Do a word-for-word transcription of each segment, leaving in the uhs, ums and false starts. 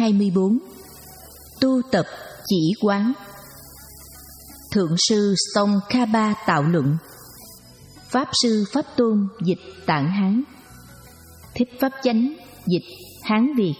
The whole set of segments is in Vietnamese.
hai mươi bốn. Tu tập chỉ quán. Thượng sư Song Kha Ba tạo luận. Pháp sư Pháp Tôn dịch Tạng Hán. Thích Pháp Chánh dịch Hán Việt.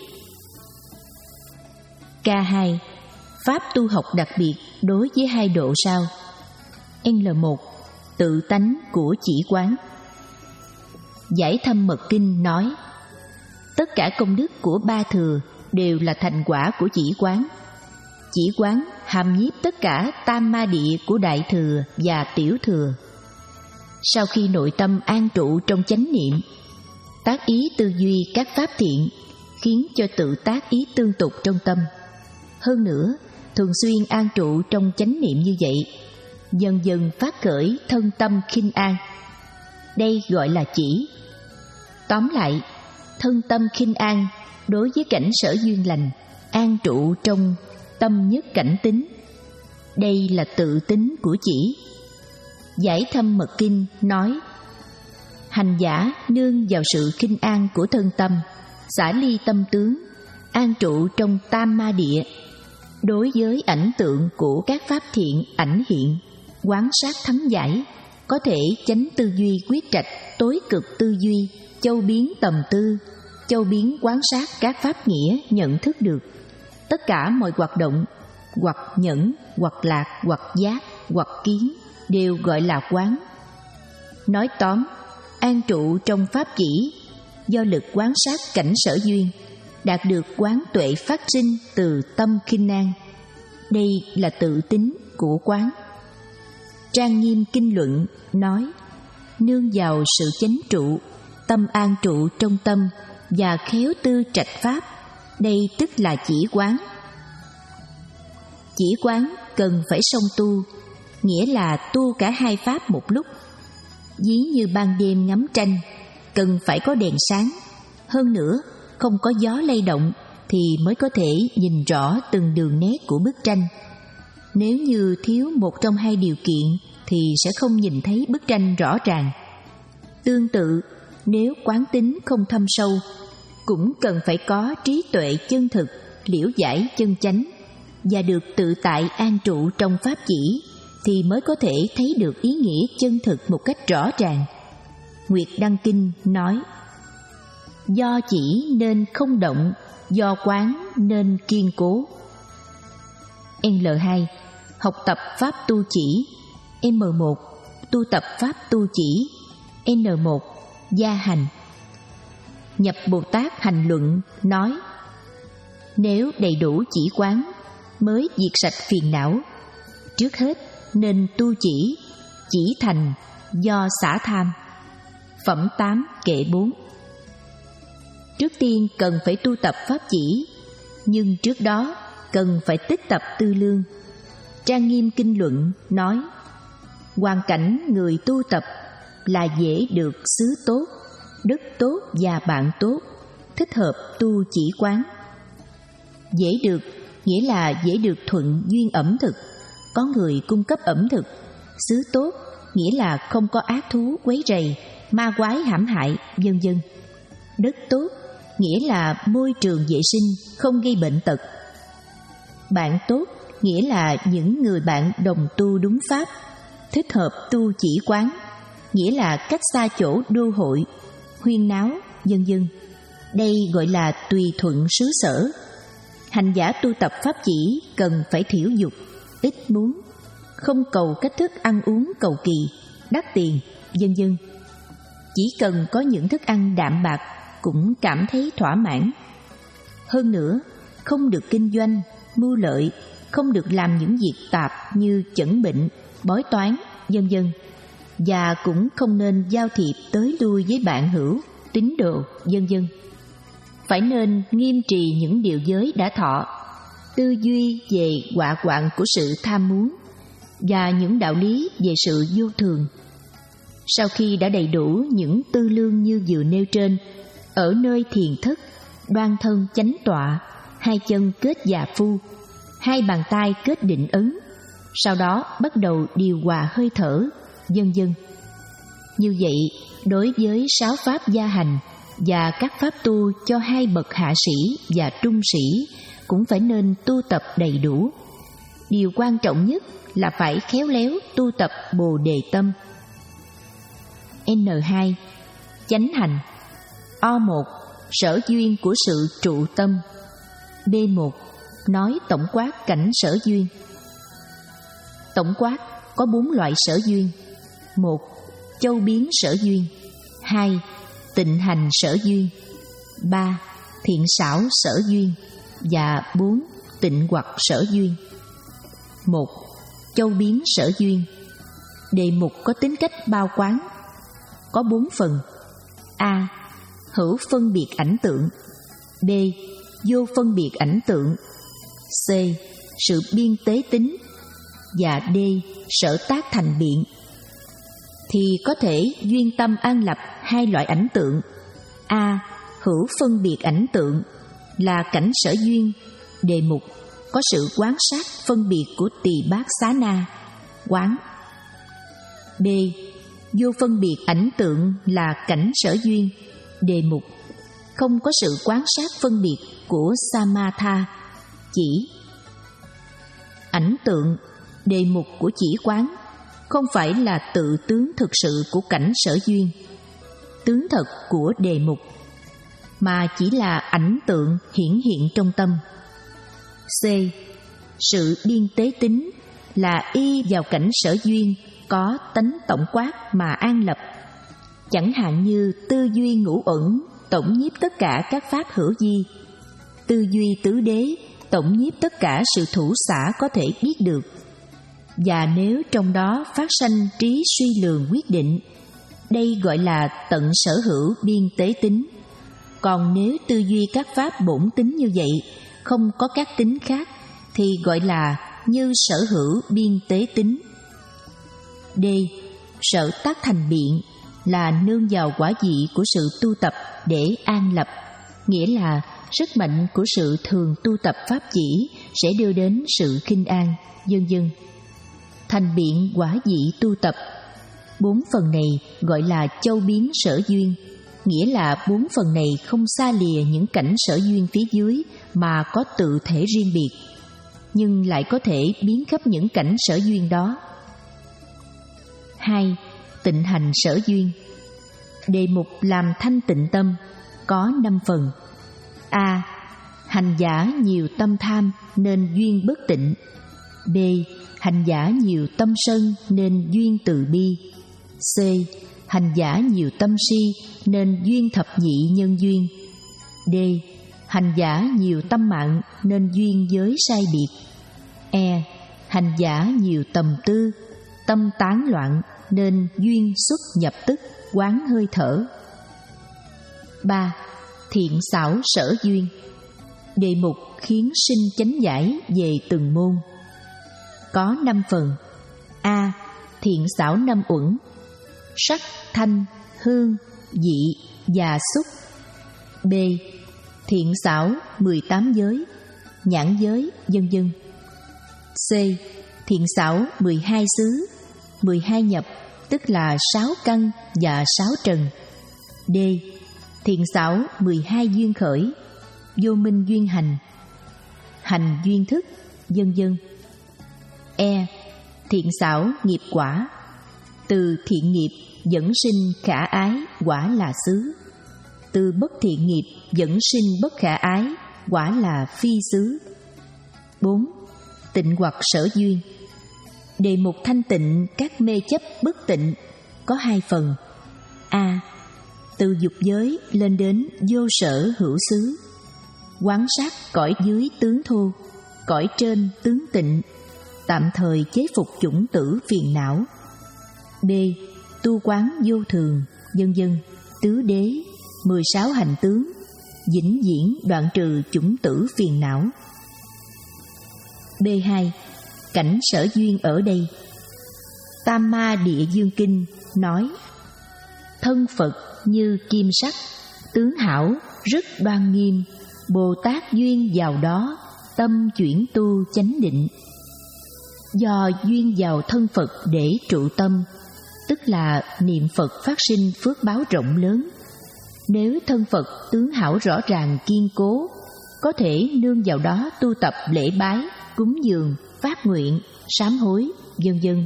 K hai. Pháp tu học đặc biệt đối với hai độ sau. L một. Tự tánh của chỉ quán. Giải Thâm Mật Kinh nói, tất cả công đức của ba thừa đều là thành quả của chỉ quán. Chỉ quán hàm nhiếp tất cả tam ma địa của đại thừa và tiểu thừa. Sau khi nội tâm an trụ trong chánh niệm, tác ý tư duy các pháp thiện, khiến cho tự tác ý tương tục trong tâm. Hơn nữa, thường xuyên an trụ trong chánh niệm như vậy, dần dần phát khởi thân tâm khinh an. Đây gọi là chỉ. Tóm lại, thân tâm khinh an đối với cảnh sở duyên lành, an trụ trong tâm nhất cảnh tính. Đây là tự tính của chỉ. Giải Thâm Mật Kinh nói, hành giả nương vào sự khinh an của thân tâm, xả ly tâm tướng, an trụ trong tam ma địa. Đối với ảnh tượng của các pháp thiện ảnh hiện, quán sát thắng giải, có thể chánh tư duy quyết trạch, tối cực tư duy, châu biến tầm tư, châu biến quán sát các pháp nghĩa nhận thức được. Tất cả mọi hoạt động, hoặc nhẫn, hoặc lạc, hoặc giác, hoặc kiến, đều gọi là quán. Nói tóm, an trụ trong pháp chỉ, do lực quán sát cảnh sở duyên, đạt được quán tuệ phát sinh từ tâm khinh an. Đây là tự tính của quán. Trang Nghiêm Kinh Luận nói, nương vào sự chánh trụ, tâm an trụ trong tâm và khéo tư trạch pháp, đây tức là chỉ quán. Chỉ quán cần phải song tu, nghĩa là tu cả hai pháp một lúc. Ví như ban đêm ngắm tranh, cần phải có đèn sáng. Hơn nữa, không có gió lay động thì mới có thể nhìn rõ từng đường nét của bức tranh. Nếu như thiếu một trong hai điều kiện thì sẽ không nhìn thấy bức tranh rõ ràng. Tương tự, nếu quán tính không thâm sâu, cũng cần phải có trí tuệ chân thực, liễu giải chân chánh, và được tự tại an trụ trong pháp chỉ, thì mới có thể thấy được ý nghĩa chân thực một cách rõ ràng. Nguyệt Đăng Kinh nói, do chỉ nên không động, do quán nên kiên cố. L hai. Học tập pháp tu chỉ. M một. Tu tập pháp tu chỉ. N một. Gia hành. Nhập Bồ Tát Hành Luận nói, nếu đầy đủ chỉ quán mới diệt sạch phiền não. Trước hết nên tu chỉ, chỉ thành do xả tham. Phẩm tám kệ bốn. Trước tiên cần phải tu tập pháp chỉ, nhưng trước đó cần phải tích tập tư lương. Trang Nghiêm Kinh Luận nói, hoàn cảnh người tu tập là dễ được xứ tốt, đức tốt và bạn tốt, thích hợp tu chỉ quán. Dễ được nghĩa là dễ được thuận duyên ẩm thực, có người cung cấp ẩm thực. Xứ tốt nghĩa là không có ác thú quấy rầy, ma quái hãm hại, vân vân. Đất tốt nghĩa là môi trường vệ sinh, không gây bệnh tật. Bạn tốt nghĩa là những người bạn đồng tu đúng pháp, thích hợp tu chỉ quán, nghĩa là cách xa chỗ đô hội, huyên náo, vân vân. Đây gọi là tùy thuận xứ sở. Hành giả tu tập pháp chỉ cần phải thiểu dục, ít muốn, không cầu cách thức ăn uống cầu kỳ, đắt tiền, vân vân. Chỉ cần có những thức ăn đạm bạc cũng cảm thấy thỏa mãn. Hơn nữa, không được kinh doanh, mưu lợi, không được làm những việc tạp như chẩn bệnh, bói toán, vân vân. Và cũng không nên giao thiệp tới lui với bạn hữu, tín đồ, vân vân. Phải nên nghiêm trì những điều giới đã thọ, tư duy về họa hoạn của sự tham muốn và những đạo lý về sự vô thường. Sau khi đã đầy đủ những tư lương như vừa nêu trên, ở nơi thiền thất, đoan thân chánh tọa, hai chân kết già phu, hai bàn tay kết định ấn, sau đó bắt đầu điều hòa hơi thở, vân vân. Như vậy, đối với sáu pháp gia hành và các pháp tu cho hai bậc hạ sĩ và trung sĩ cũng phải nên tu tập đầy đủ. Điều quan trọng nhất là phải khéo léo tu tập Bồ Đề tâm. N hai. Chánh hành. O một. Sở duyên của sự trụ tâm. B một. Nói tổng quát cảnh sở duyên. Tổng quát có bốn loại sở duyên. Một. Châu biến sở duyên. Hai. Tịnh hành sở duyên. Ba. Thiện xảo sở duyên. Và bốn. Tịnh hoặc sở duyên. Một. Châu biến sở duyên. Đề mục có tính cách bao quát, có bốn phần. A. Hữu phân biệt ảnh tượng. B. Vô phân biệt ảnh tượng. C. Sự biên tế tính. Và D. Sở tác thành biện. Thì có thể duyên tâm an lập hai loại ảnh tượng. A. Hữu phân biệt ảnh tượng là cảnh sở duyên. Đề mục có sự quán sát phân biệt của tỳ bát xá na, quán. B. Vô phân biệt ảnh tượng là cảnh sở duyên. Đề mục không có sự quán sát phân biệt của samatha, chỉ. Ảnh tượng, đề mục của chỉ quán, không phải là tự tướng thực sự của cảnh sở duyên, tướng thật của đề mục, mà chỉ là ảnh tượng hiển hiện trong tâm. C. Sự biên tế tính là y vào cảnh sở duyên có tánh tổng quát mà an lập. Chẳng hạn như tư duy ngũ uẩn tổng nhiếp tất cả các pháp hữu vi, tư duy tứ đế tổng nhiếp tất cả sự thủ xả có thể biết được. Và nếu trong đó phát sanh trí suy lường quyết định, đây gọi là tận sở hữu biên tế tính. Còn nếu tư duy các pháp bổn tính như vậy, không có các tính khác, thì gọi là như sở hữu biên tế tính. D. Sở tác thành biện là nương vào quả vị của sự tu tập để an lập, nghĩa là sức mạnh của sự thường tu tập pháp chỉ sẽ đưa đến sự khinh an, vân vân. Thành biện quả vị tu tập. Bốn phần này gọi là châu biến sở duyên, nghĩa là bốn phần này không xa lìa những cảnh sở duyên phía dưới mà có tự thể riêng biệt, nhưng lại có thể biến khắp những cảnh sở duyên đó. Hai. Tịnh hành sở duyên. Đề mục làm thanh tịnh tâm có năm phần. A. Hành giả nhiều tâm tham nên duyên bất tịnh. B. Hành giả nhiều tâm sân nên duyên từ bi. C. Hành giả nhiều tâm si nên duyên thập nhị nhân duyên. D. Hành giả nhiều tâm mạng nên duyên giới sai biệt. E. Hành giả nhiều tầm tư, tâm tán loạn nên duyên xuất nhập tức, quán hơi thở. Ba. Thiện xảo sở duyên. Đề mục khiến sinh chánh giải về từng môn. Có năm phần. A. Thiện xảo năm uẩn: sắc, thanh, hương, vị và xúc. B. Thiện xảo mười tám giới, nhãn giới, vân vân. C. Thiện xảo mười hai xứ, mười hai nhập, tức là sáu căn và sáu trần. D. Thiện xảo mười hai duyên khởi, vô minh duyên hành, hành duyên thức, vân vân. E. Thiện xảo nghiệp quả: từ thiện nghiệp dẫn sinh khả ái, quả là xứ. Từ bất thiện nghiệp dẫn sinh bất khả ái, quả là phi xứ. Bốn. Tịnh hoặc sở duyên. Đề mục thanh tịnh các mê chấp bất tịnh có hai phần. A. Từ dục giới lên đến vô sở hữu xứ, quán sát cõi dưới tướng thô, cõi trên tướng tịnh, tạm thời chế phục chủng tử phiền não. B. Tu quán vô thường, vân vân, tứ đế, mười sáu hành tướng, vĩnh viễn đoạn trừ chủng tử phiền não. B hai. Cảnh sở duyên ở đây. Tam Ma Địa Dương Kinh nói: thân Phật như kim sắc, tướng hảo rất đoan nghiêm, Bồ Tát duyên vào đó, tâm chuyển tu chánh định. Do duyên vào thân Phật để trụ tâm, tức là niệm Phật phát sinh phước báo rộng lớn. Nếu thân Phật tướng hảo rõ ràng kiên cố, có thể nương vào đó tu tập lễ bái, cúng dường, phát nguyện, sám hối, vân vân.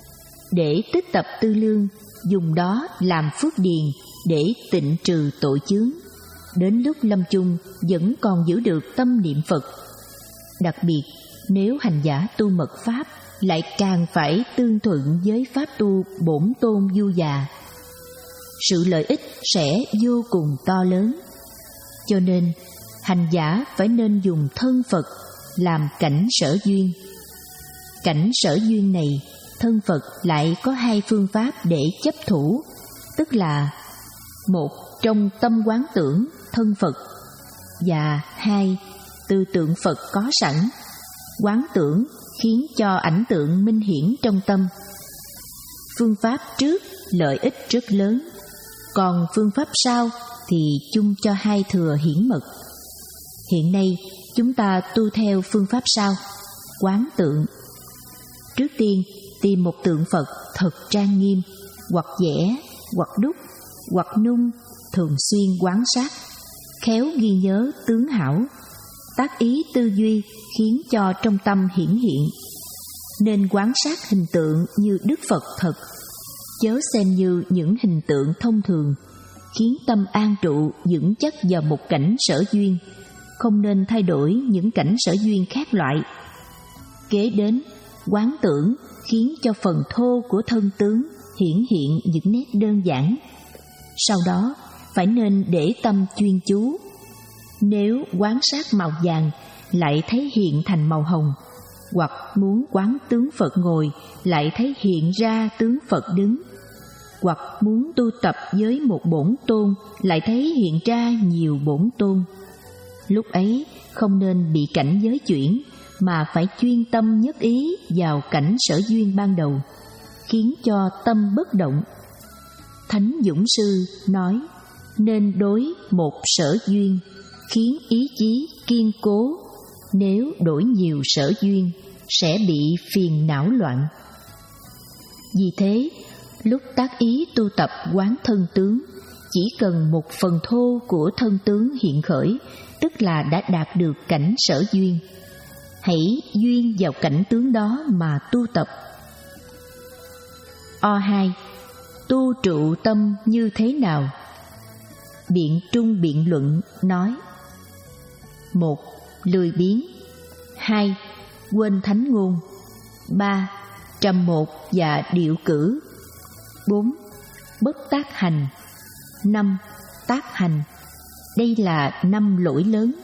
Để tích tập tư lương, dùng đó làm phước điền để tịnh trừ tội chướng. Đến lúc lâm chung vẫn còn giữ được tâm niệm Phật. Đặc biệt, nếu hành giả tu mật pháp lại càng phải tương thuận với pháp tu bổn tôn du già. Sự lợi ích sẽ vô cùng to lớn. Cho nên, hành giả phải nên dùng thân Phật làm cảnh sở duyên. Cảnh sở duyên này, thân Phật lại có hai phương pháp để chấp thủ, tức là một, trong tâm quán tưởng thân Phật, và hai, tư tượng Phật có sẵn. Quán tưởng khiến cho ảnh tượng minh hiển trong tâm. Phương pháp trước lợi ích rất lớn, còn phương pháp sau thì chung cho hai thừa hiển mật. Hiện nay chúng ta tu theo phương pháp sau, quán tượng. Trước tiên tìm một tượng Phật thật trang nghiêm, hoặc vẽ, hoặc đúc, hoặc nung, thường xuyên quán sát, khéo ghi nhớ tướng hảo, tác ý tư duy khiến cho trong tâm hiển hiện. Nên quán sát hình tượng như Đức Phật thật, chớ xem như những hình tượng thông thường, khiến tâm an trụ vững chắc vào một cảnh sở duyên, không nên thay đổi những cảnh sở duyên khác loại. Kế đến, quán tưởng khiến cho phần thô của thân tướng hiển hiện những nét đơn giản. Sau đó, phải nên để tâm chuyên chú. Nếu quán sát màu vàng lại thấy hiện thành màu hồng, hoặc muốn quán tướng Phật ngồi lại thấy hiện ra tướng Phật đứng, hoặc muốn tu tập với một bổn tôn lại thấy hiện ra nhiều bổn tôn. Lúc ấy không nên bị cảnh giới chuyển, mà phải chuyên tâm nhất ý vào cảnh sở duyên ban đầu, khiến cho tâm bất động. Thánh Dũng Sư nói, nên đối một sở duyên, khiến ý chí kiên cố. Nếu đổi nhiều sở duyên, sẽ bị phiền não loạn. Vì thế, lúc tác ý tu tập quán thân tướng, chỉ cần một phần thô của thân tướng hiện khởi, tức là đã đạt được cảnh sở duyên. Hãy duyên vào cảnh tướng đó mà tu tập. O hai. Tu trụ tâm như thế nào? Biện Trung biện luận nói: một. Lười biếng. Hai. Quên thánh ngôn. Ba. Trầm một và điệu cử. Bốn. Bất tác hành. Năm. Tác hành. Đây là năm lỗi lớn.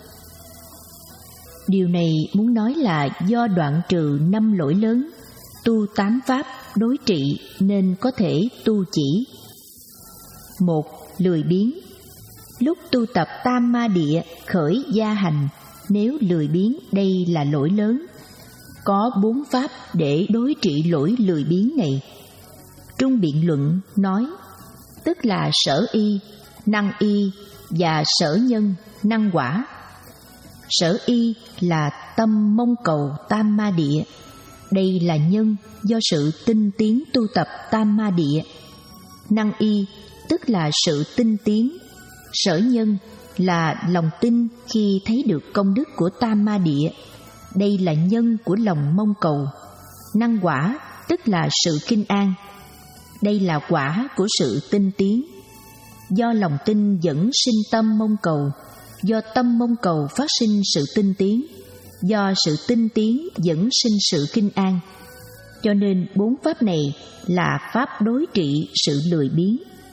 Điều này muốn nói là do đoạn trừ năm lỗi lớn, tu tám pháp đối trị nên có thể tu chỉ. Một. Lười biếng. Lúc tu tập tam ma địa khởi gia hành, nếu lười biếng đây là lỗi lớn. Có bốn pháp để đối trị lỗi lười biếng này. Trung biện luận nói, tức là sở y, năng y và sở nhân, năng quả. Sở y là tâm mong cầu tam ma địa. Đây là nhân do sự tinh tiến tu tập tam ma địa. Năng y tức là sự tinh tiến. Sở nhân là lòng tin khi thấy được công đức của tam ma địa. Đây là nhân của lòng mong cầu. Năng quả tức là sự kinh an. Đây là quả của sự tinh tiến. Do lòng tin dẫn sinh tâm mong cầu, do tâm mong cầu phát sinh sự tinh tiến, do sự tinh tiến dẫn sinh sự kinh an. Cho nên bốn pháp này là pháp đối trị sự lười biếng.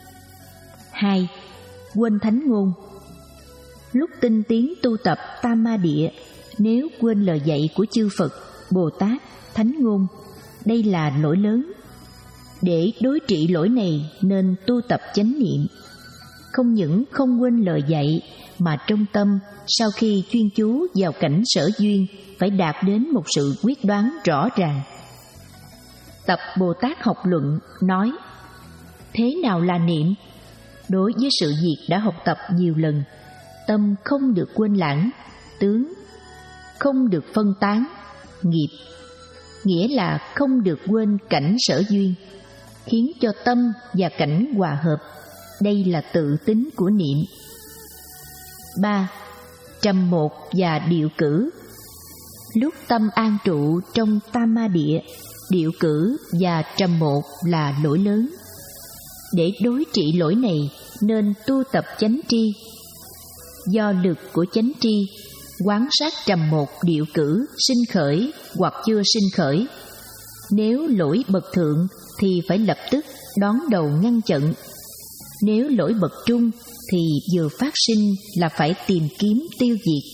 Hai. Quên thánh ngôn. Lúc tinh tiến tu tập tam ma địa, nếu quên lời dạy của chư Phật, Bồ Tát, thánh ngôn, đây là lỗi lớn. Để đối trị lỗi này nên tu tập chánh niệm. Không những không quên lời dạy, mà trong tâm sau khi chuyên chú vào cảnh sở duyên phải đạt đến một sự quyết đoán rõ ràng. Tập Bồ Tát học luận nói, thế nào là niệm? Đối với sự việc đã học tập nhiều lần, tâm không được quên lãng, tướng, không được phân tán, nghiệp, nghĩa là không được quên cảnh sở duyên, khiến cho tâm và cảnh hòa hợp. Đây là tự tính của niệm. Ba. trầm một và điệu cử. Lúc tâm an trụ trong tam ma địa, điệu cử và trầm một là lỗi lớn. Để đối trị lỗi này nên tu tập chánh tri. Do lực của chánh tri, quán sát trầm một điệu cử sinh khởi hoặc chưa sinh khởi. Nếu lỗi bậc thượng thì phải lập tức đón đầu ngăn chặn. Nếu lỗi bậc trung thì vừa phát sinh là phải tìm kiếm tiêu diệt.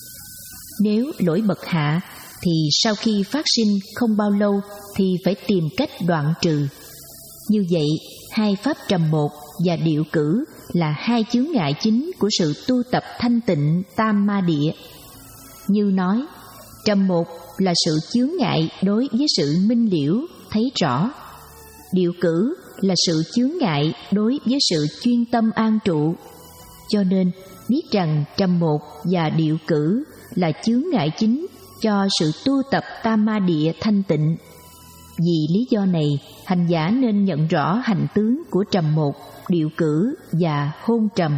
Nếu lỗi bậc hạ thì sau khi phát sinh không bao lâu thì phải tìm cách đoạn trừ. Như vậy, hai pháp trầm một và điệu cử là hai chướng ngại chính của sự tu tập thanh tịnh tam ma địa. Như nói, trầm một là sự chướng ngại đối với sự minh liễu, thấy rõ. Điệu cử là sự chướng ngại đối với sự chuyên tâm an trụ. Cho nên, biết rằng trầm một và điệu cử là chướng ngại chính cho sự tu tập tam ma địa thanh tịnh. Vì lý do này, hành giả nên nhận rõ hành tướng của trầm một, điệu cử và hôn trầm.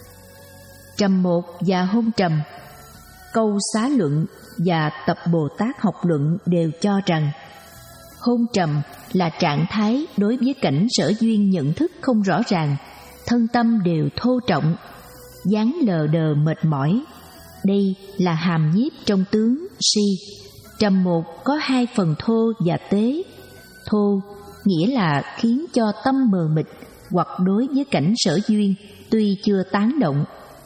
Trầm một và hôn trầm, câu xá luận và tập Bồ Tát học luận đều cho rằng hôn trầm là trạng thái đối với cảnh sở duyên nhận thức không rõ ràng, thân tâm đều thô trọng, dáng lờ đờ mệt mỏi. Đây là hàm nhiếp trong tướng si. Trầm một có hai phần thô và tế. Thô nghĩa là khiến cho tâm mờ mịt hoặc đối với cảnh sở duyên tuy chưa tán động,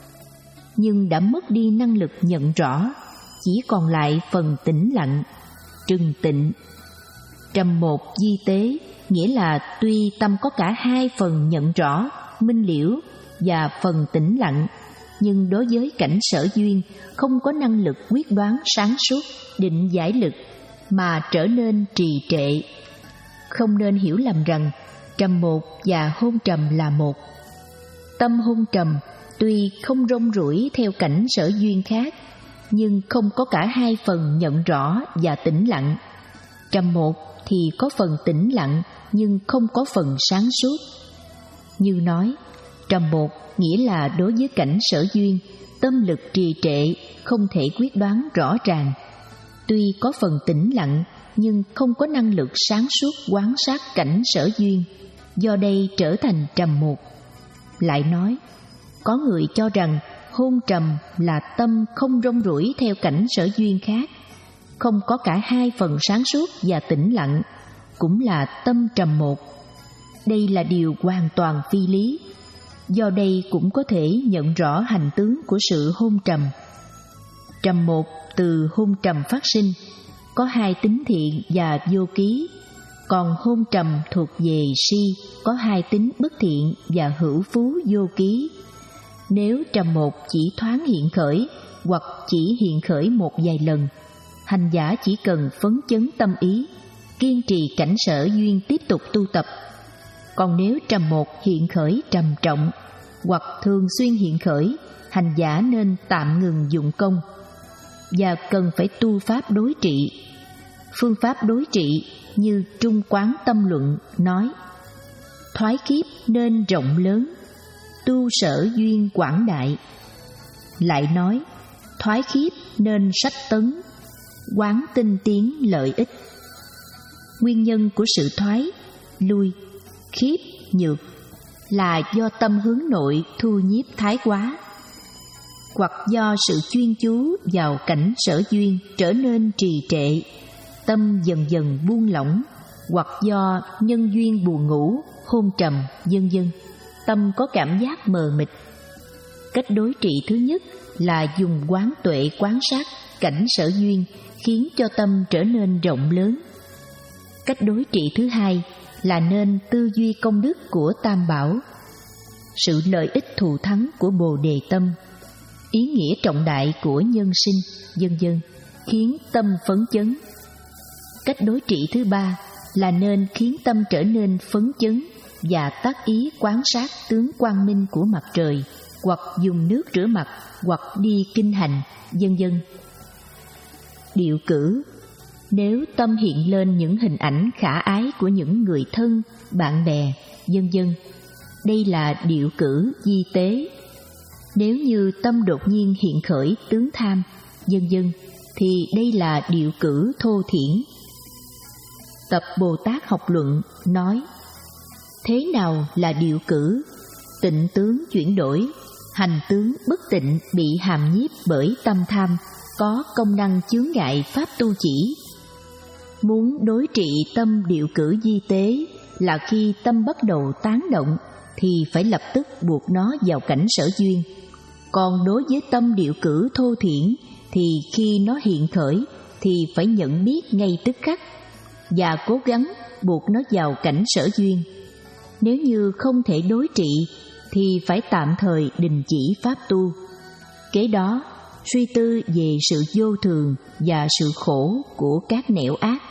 nhưng đã mất đi năng lực nhận rõ, chỉ còn lại phần tĩnh lặng, trừng tịnh. Trầm một di tế nghĩa là tuy tâm có cả hai phần nhận rõ, minh liễu và phần tĩnh lặng, nhưng đối với cảnh sở duyên không có năng lực quyết đoán sáng suốt, định giải lực mà trở nên trì trệ. Không nên hiểu lầm rằng trầm một và hôn trầm là một. Tâm hôn trầm tuy không rong ruổi theo cảnh sở duyên khác, nhưng không có cả hai phần nhận rõ và tĩnh lặng. Trầm một thì có phần tĩnh lặng nhưng không có phần sáng suốt. Như nói, trầm một nghĩa là đối với cảnh sở duyên, tâm lực trì trệ, không thể quyết đoán rõ ràng. Tuy có phần tĩnh lặng nhưng không có năng lực sáng suốt quán sát cảnh sở duyên, do đây trở thành trầm một. Lại nói, có người cho rằng hôn trầm là tâm không rong ruổi theo cảnh sở duyên khác, không có cả hai phần sáng suốt và tĩnh lặng, cũng là tâm trầm một. Đây là điều hoàn toàn phi lý. Do đây cũng có thể nhận rõ hành tướng của sự hôn trầm. Trầm một từ hôn trầm phát sinh, có hai tính thiện và vô ký, còn hôn trầm thuộc về si, có hai tính bất thiện và hữu phú vô ký. Nếu trầm một chỉ thoáng hiện khởi hoặc chỉ hiện khởi một vài lần, hành giả chỉ cần phấn chấn tâm ý, kiên trì cảnh sở duyên tiếp tục tu tập. Còn nếu trầm một hiện khởi trầm trọng hoặc thường xuyên hiện khởi, hành giả nên tạm ngừng dụng công và cần phải tu pháp đối trị. Phương pháp đối trị như Trung Quán Tâm Luận nói, thoái kiếp nên rộng lớn, tu sở duyên quảng đại. Lại nói, thoái kiếp nên sách tấn, quán tinh tiến lợi ích. Nguyên nhân của sự thoái, lui, khiếp, nhược là do tâm hướng nội thu nhiếp thái quá, hoặc do sự chuyên chú vào cảnh sở duyên trở nên trì trệ, tâm dần dần buông lỏng, hoặc do nhân duyên buồn ngủ, hôn trầm, vân vân, tâm có cảm giác mờ mịt. Cách đối trị thứ nhất là dùng quán tuệ quán sát cảnh sở duyên, khiến cho tâm trở nên rộng lớn. Cách đối trị thứ hai là nên tư duy công đức của Tam Bảo, sự lợi ích thù thắng của Bồ Đề Tâm, ý nghĩa trọng đại của nhân sinh, vân vân, khiến tâm phấn chấn. Cách đối trị thứ ba là nên khiến tâm trở nên phấn chấn và tác ý quán sát tướng quang minh của mặt trời, hoặc dùng nước rửa mặt, hoặc đi kinh hành, vân vân. Điệu cử, nếu tâm hiện lên những hình ảnh khả ái của những người thân, bạn bè, vân vân, đây là điệu cử di tế. Nếu như tâm đột nhiên hiện khởi tướng tham, vân vân, thì đây là điệu cử thô thiển. Tập Bồ Tát học luận nói: thế nào là điệu cử? Tịnh tướng chuyển đổi, hành tướng bất tịnh bị hàm nhiếp bởi tâm tham, có công năng chướng ngại pháp tu chỉ. Muốn đối trị tâm điệu cử di tế là khi tâm bắt đầu tán động thì phải lập tức buộc nó vào cảnh sở duyên. Còn đối với tâm điệu cử thô thiển thì khi nó hiện khởi thì phải nhận biết ngay tức khắc và cố gắng buộc nó vào cảnh sở duyên. Nếu như không thể đối trị thì phải tạm thời đình chỉ pháp tu. Kế đó suy tư về sự vô thường và sự khổ của các nẻo ác.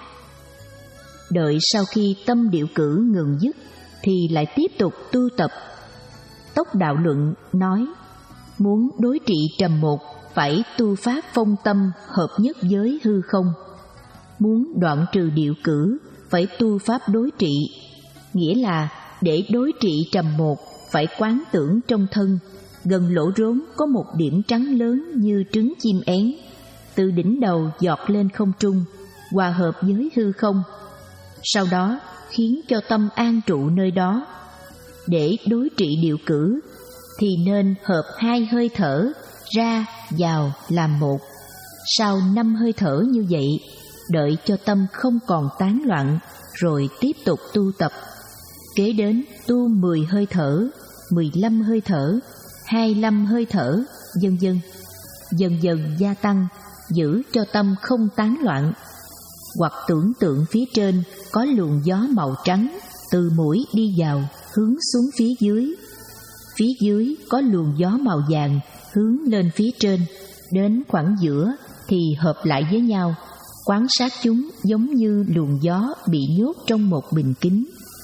Đợi sau khi tâm điệu cử ngừng dứt thì lại tiếp tục tu tập. Tốc Đạo Luận nói: muốn đối trị trầm một phải tu pháp phong tâm hợp nhất với hư không. Muốn đoạn trừ điệu cử phải tu pháp đối trị, nghĩa là để đối trị trầm một phải quán tưởng trong thân, gần lỗ rốn có một điểm trắng lớn như trứng chim én, từ đỉnh đầu giọt lên không trung, hòa hợp với hư không. Sau đó khiến cho tâm an trụ nơi đó. Để đối trị điệu cử thì nên hợp hai hơi thở ra vào làm một. Sau năm hơi thở như vậy, đợi cho tâm không còn tán loạn rồi tiếp tục tu tập. Kế đến tu mười hơi thở, mười lăm hơi thở, hai mươi lăm hơi thở, vân vân. Dần dần gia tăng, giữ cho tâm không tán loạn. Hoặc tưởng tượng phía trên có luồng gió màu trắng từ mũi đi vào, hướng xuống phía dưới. Phía dưới có luồng gió màu vàng hướng lên phía trên. Đến khoảng giữa thì hợp lại với nhau. Quan sát chúng giống như luồng gió bị nhốt trong một bình kính.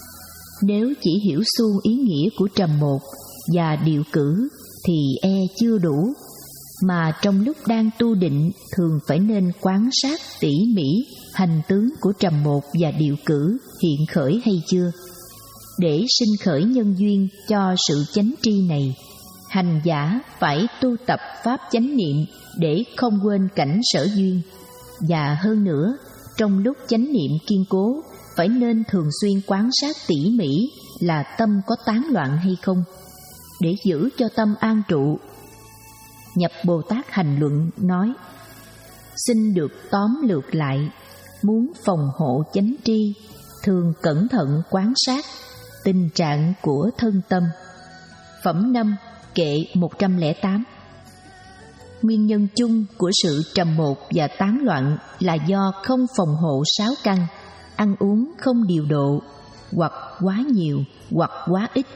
Nếu chỉ hiểu suông ý nghĩa của trầm một và điệu cử thì e chưa đủ, mà trong lúc đang tu định thường phải nên quan sát tỉ mỉ hành tướng của trầm một và điệu cử hiện khởi hay chưa. Để sinh khởi nhân duyên cho sự chánh tri này, hành giả phải tu tập pháp chánh niệm để không quên cảnh sở duyên. Và hơn nữa, trong lúc chánh niệm kiên cố, phải nên thường xuyên quan sát tỉ mỉ là tâm có tán loạn hay không, để giữ cho tâm an trụ. Nhập Bồ Tát Hành Luận nói: xin được tóm lược lại, muốn phòng hộ chánh tri, thường cẩn thận quan sát tình trạng của thân tâm. Phẩm năm, kệ một trăm lẻ tám. Nguyên nhân chung của sự trầm một và tán loạn là do không phòng hộ sáu căn, ăn uống không điều độ, hoặc quá nhiều hoặc quá ít.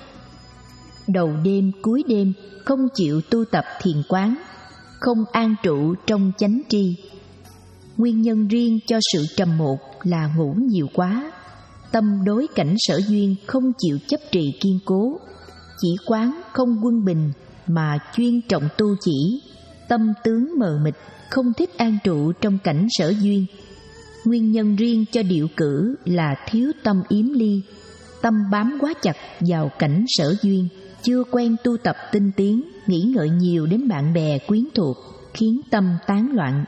Đầu đêm cuối đêm không chịu tu tập thiền quán, không an trụ trong chánh tri. Nguyên nhân riêng cho sự trầm một là ngủ nhiều quá, tâm đối cảnh sở duyên không chịu chấp trì kiên cố, chỉ quán không quân bình mà chuyên trọng tu chỉ, tâm tướng mờ mịt, không thích an trụ trong cảnh sở duyên. Nguyên nhân riêng cho điệu cử là thiếu tâm yếm ly, tâm bám quá chặt vào cảnh sở duyên, chưa quen tu tập tinh tiến, nghĩ ngợi nhiều đến bạn bè quyến thuộc, khiến tâm tán loạn.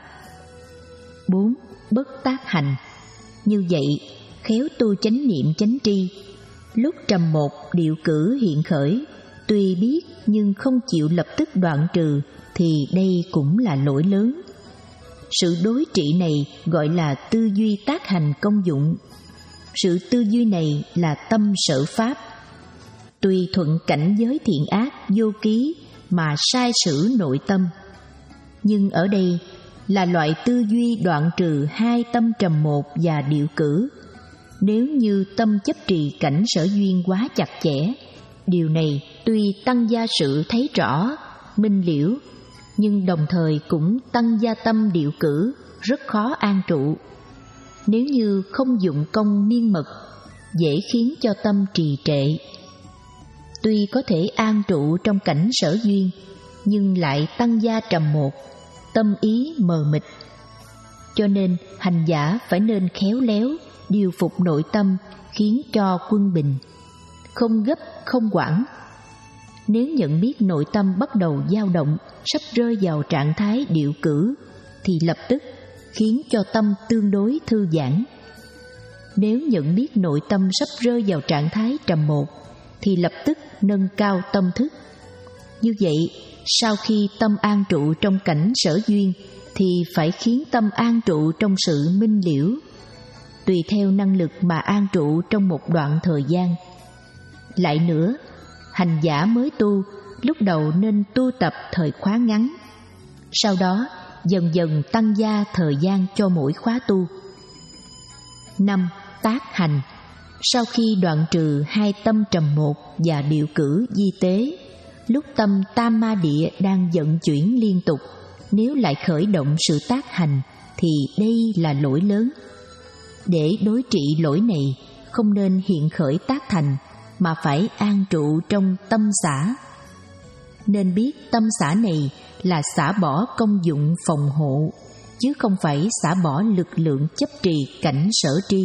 Bốn. Bất tác hành. Như vậy, khéo tu chánh niệm chánh tri, lúc trầm một điệu cử hiện khởi, tuy biết nhưng không chịu lập tức đoạn trừ, thì đây cũng là lỗi lớn. Sự đối trị này gọi là tư duy tác hành công dụng. Sự tư duy này là tâm sở pháp. Tùy thuận cảnh giới thiện ác vô ký mà sai sử nội tâm. Nhưng ở đây là loại tư duy đoạn trừ hai tâm trầm một và điệu cử. Nếu như tâm chấp trì cảnh sở duyên quá chặt chẽ, điều này tuy tăng gia sự thấy rõ, minh liễu, nhưng đồng thời cũng tăng gia tâm điệu cử, rất khó an trụ. Nếu như không dụng công miên mật, dễ khiến cho tâm trì trệ. Tuy có thể an trụ trong cảnh sở duyên, nhưng lại tăng gia trầm một, tâm ý mờ mịt. Cho nên hành giả phải nên khéo léo điều phục nội tâm, khiến cho quân bình, không gấp không hoảng. Nếu nhận biết nội tâm bắt đầu dao động, sắp rơi vào trạng thái điệu cử, thì lập tức khiến cho tâm tương đối thư giãn. Nếu nhận biết nội tâm sắp rơi vào trạng thái trầm một, thì lập tức nâng cao tâm thức. Như vậy, sau khi tâm an trụ trong cảnh sở duyên, thì phải khiến tâm an trụ trong sự minh liễu, tùy theo năng lực mà an trụ trong một đoạn thời gian. Lại nữa, hành giả mới tu, lúc đầu nên tu tập thời khóa ngắn, sau đó dần dần tăng gia thời gian cho mỗi khóa tu. Năm. Tác hành. Sau khi đoạn trừ hai tâm trầm một và điệu cử di tế, lúc tâm tam ma địa đang vận chuyển liên tục, nếu lại khởi động sự tác hành, thì đây là lỗi lớn. Để đối trị lỗi này, không nên hiện khởi tác thành, mà phải an trụ trong tâm xả. Nên biết tâm xả này là xả bỏ công dụng phòng hộ, chứ không phải xả bỏ lực lượng chấp trì cảnh sở tri.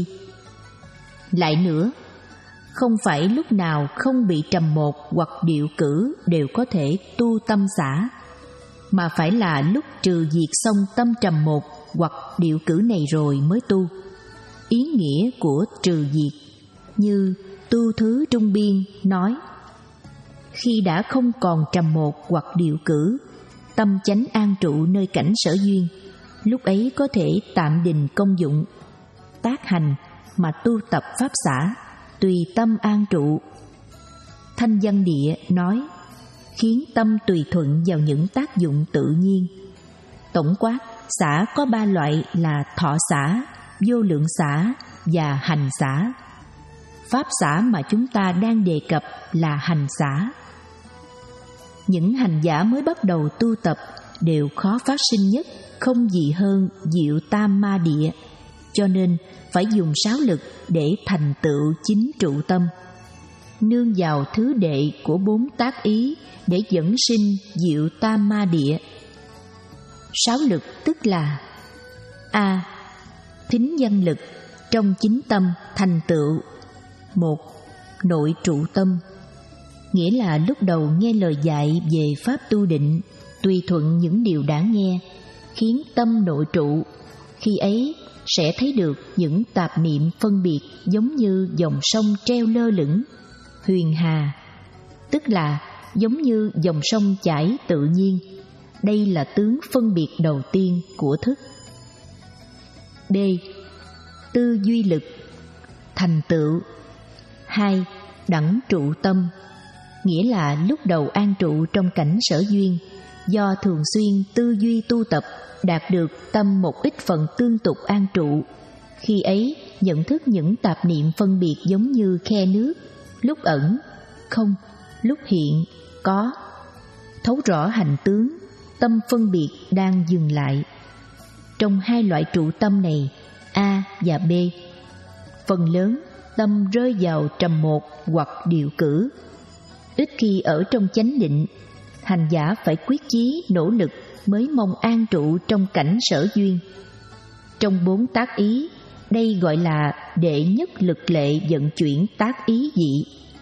Lại nữa, không phải lúc nào không bị trầm một hoặc điệu cử đều có thể tu tâm xả, mà phải là lúc trừ diệt xong tâm trầm một hoặc điệu cử này rồi mới tu. Ý nghĩa của trừ diệt như Tu Thứ Trung Biên nói: khi đã không còn trầm một hoặc điệu cử, tâm chánh an trụ nơi cảnh sở duyên, lúc ấy có thể tạm đình công dụng, tác hành mà tu tập pháp xả, tùy tâm an trụ. Thanh Văn Địa nói: khiến tâm tùy thuận vào những tác dụng tự nhiên. Tổng quát, xả có ba loại là thọ xả, vô lượng xả và hành xả. Pháp xả mà chúng ta đang đề cập là hành xả. Những hành giả mới bắt đầu tu tập đều khó phát sinh nhất, không gì hơn diệu tam ma địa, cho nên phải dùng sáu lực để thành tựu chính trụ tâm, nương vào thứ đệ của bốn tác ý để dẫn sinh diệu tam ma địa. Sáu lực tức là: A. Thính văn lực, trong chính tâm thành tựu. Một. Nội trụ tâm, nghĩa là lúc đầu nghe lời dạy về pháp tu định, tùy thuận những điều đã nghe, khiến tâm nội trụ. Khi ấy sẽ thấy được những tạp niệm phân biệt giống như dòng sông treo lơ lửng, huyền hà, tức là giống như dòng sông chảy tự nhiên. Đây là tướng phân biệt đầu tiên của thức. D. Tư duy lực, thành tựu. Hai. Đẳng trụ tâm, nghĩa là lúc đầu an trụ trong cảnh sở duyên, do thường xuyên tư duy tu tập, đạt được tâm một ít phần tương tục an trụ. Khi ấy nhận thức những tạp niệm phân biệt giống như khe nước, lúc ẩn, không, lúc hiện, có. Thấu rõ hành tướng, tâm phân biệt đang dừng lại. Trong hai loại trụ tâm này, A và B, phần lớn tâm rơi vào trầm một hoặc điệu cử. Ít khi ở trong chánh định, hành giả phải quyết chí nỗ lực mới mong an trụ trong cảnh sở duyên. Trong bốn tác ý, đây gọi là đệ nhất lực lệ vận chuyển tác ý dị.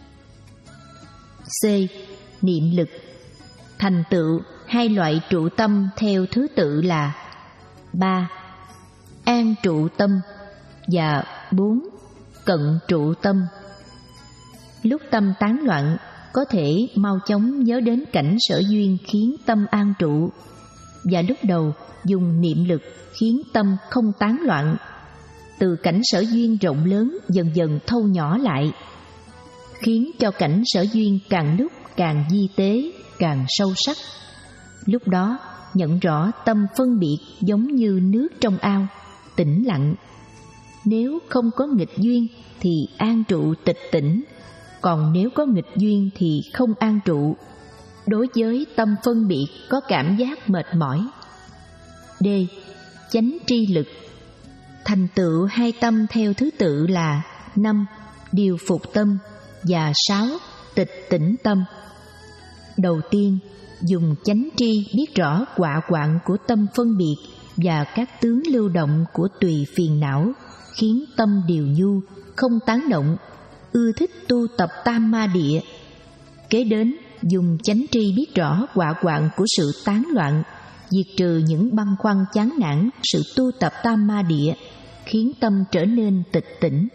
C. Niệm lực, thành tựu hai loại trụ tâm theo thứ tự là: ba. An trụ tâm và bốn. Cận trụ tâm. Lúc tâm tán loạn, có thể mau chóng nhớ đến cảnh sở duyên khiến tâm an trụ, và lúc đầu dùng niệm lực khiến tâm không tán loạn. Từ cảnh sở duyên rộng lớn dần dần thâu nhỏ lại, khiến cho cảnh sở duyên càng lúc càng di tế, càng sâu sắc. Lúc đó nhận rõ tâm phân biệt giống như nước trong ao, tĩnh lặng. Nếu không có nghịch duyên thì an trụ tịch tỉnh, còn nếu có nghịch duyên thì không an trụ. Đối với tâm phân biệt có cảm giác mệt mỏi. D. Chánh tri lực, thành tựu hai tâm theo thứ tự là: năm. Điều phục tâm và sáu. Tịch tỉnh tâm. Đầu tiên, dùng chánh tri biết rõ quạ quạng của tâm phân biệt và các tướng lưu động của tùy phiền não, khiến tâm điều nhu, không tán động, ưa thích tu tập tam ma địa. Kế đến dùng chánh tri biết rõ quả quạng của sự tán loạn, diệt trừ những băn khoăn chán nản sự tu tập tam ma địa, khiến tâm trở nên tịch tỉnh.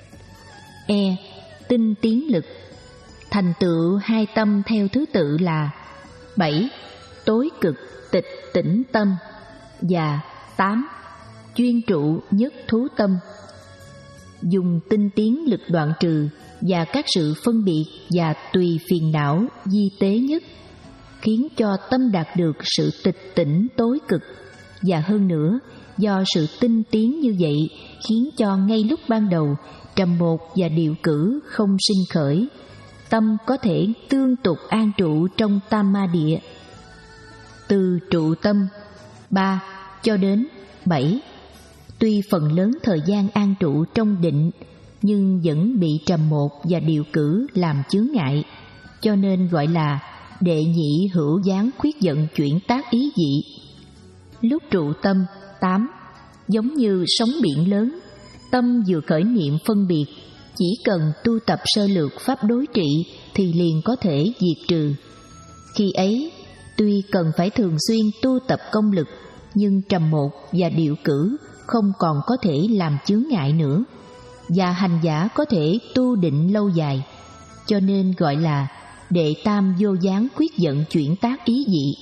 E. Tinh tiến lực. Thành tựu hai tâm theo thứ tự là bảy. Tối cực tịch tỉnh tâm và tám. Chuyên trụ nhất thú tâm. Dùng tinh tiến lực đoạn trừ và các sự phân biệt và tùy phiền não di tế nhất, khiến cho tâm đạt được sự tịch tỉnh tối cực, và hơn nữa, do sự tinh tiến như vậy khiến cho ngay lúc ban đầu trầm một và điều cử không sinh khởi, tâm có thể tương tục an trụ trong tam ma địa. Từ trụ tâm ba cho đến bảy, tuy phần lớn thời gian an trụ trong định, nhưng vẫn bị trầm một và điều cử làm chướng ngại, cho nên gọi là đệ nhị hữu gián khuyết giận chuyển tác ý dị. Lúc trụ tâm tám, giống như sóng biển lớn, tâm vừa khởi niệm phân biệt, chỉ cần tu tập sơ lược pháp đối trị thì liền có thể diệt trừ. Khi ấy, tuy cần phải thường xuyên tu tập công lực, nhưng trầm một và điều cử không còn có thể làm chướng ngại nữa, và hành giả có thể tu định lâu dài, cho nên gọi là đệ tam vô gián khuyết giận chuyển tác ý dị.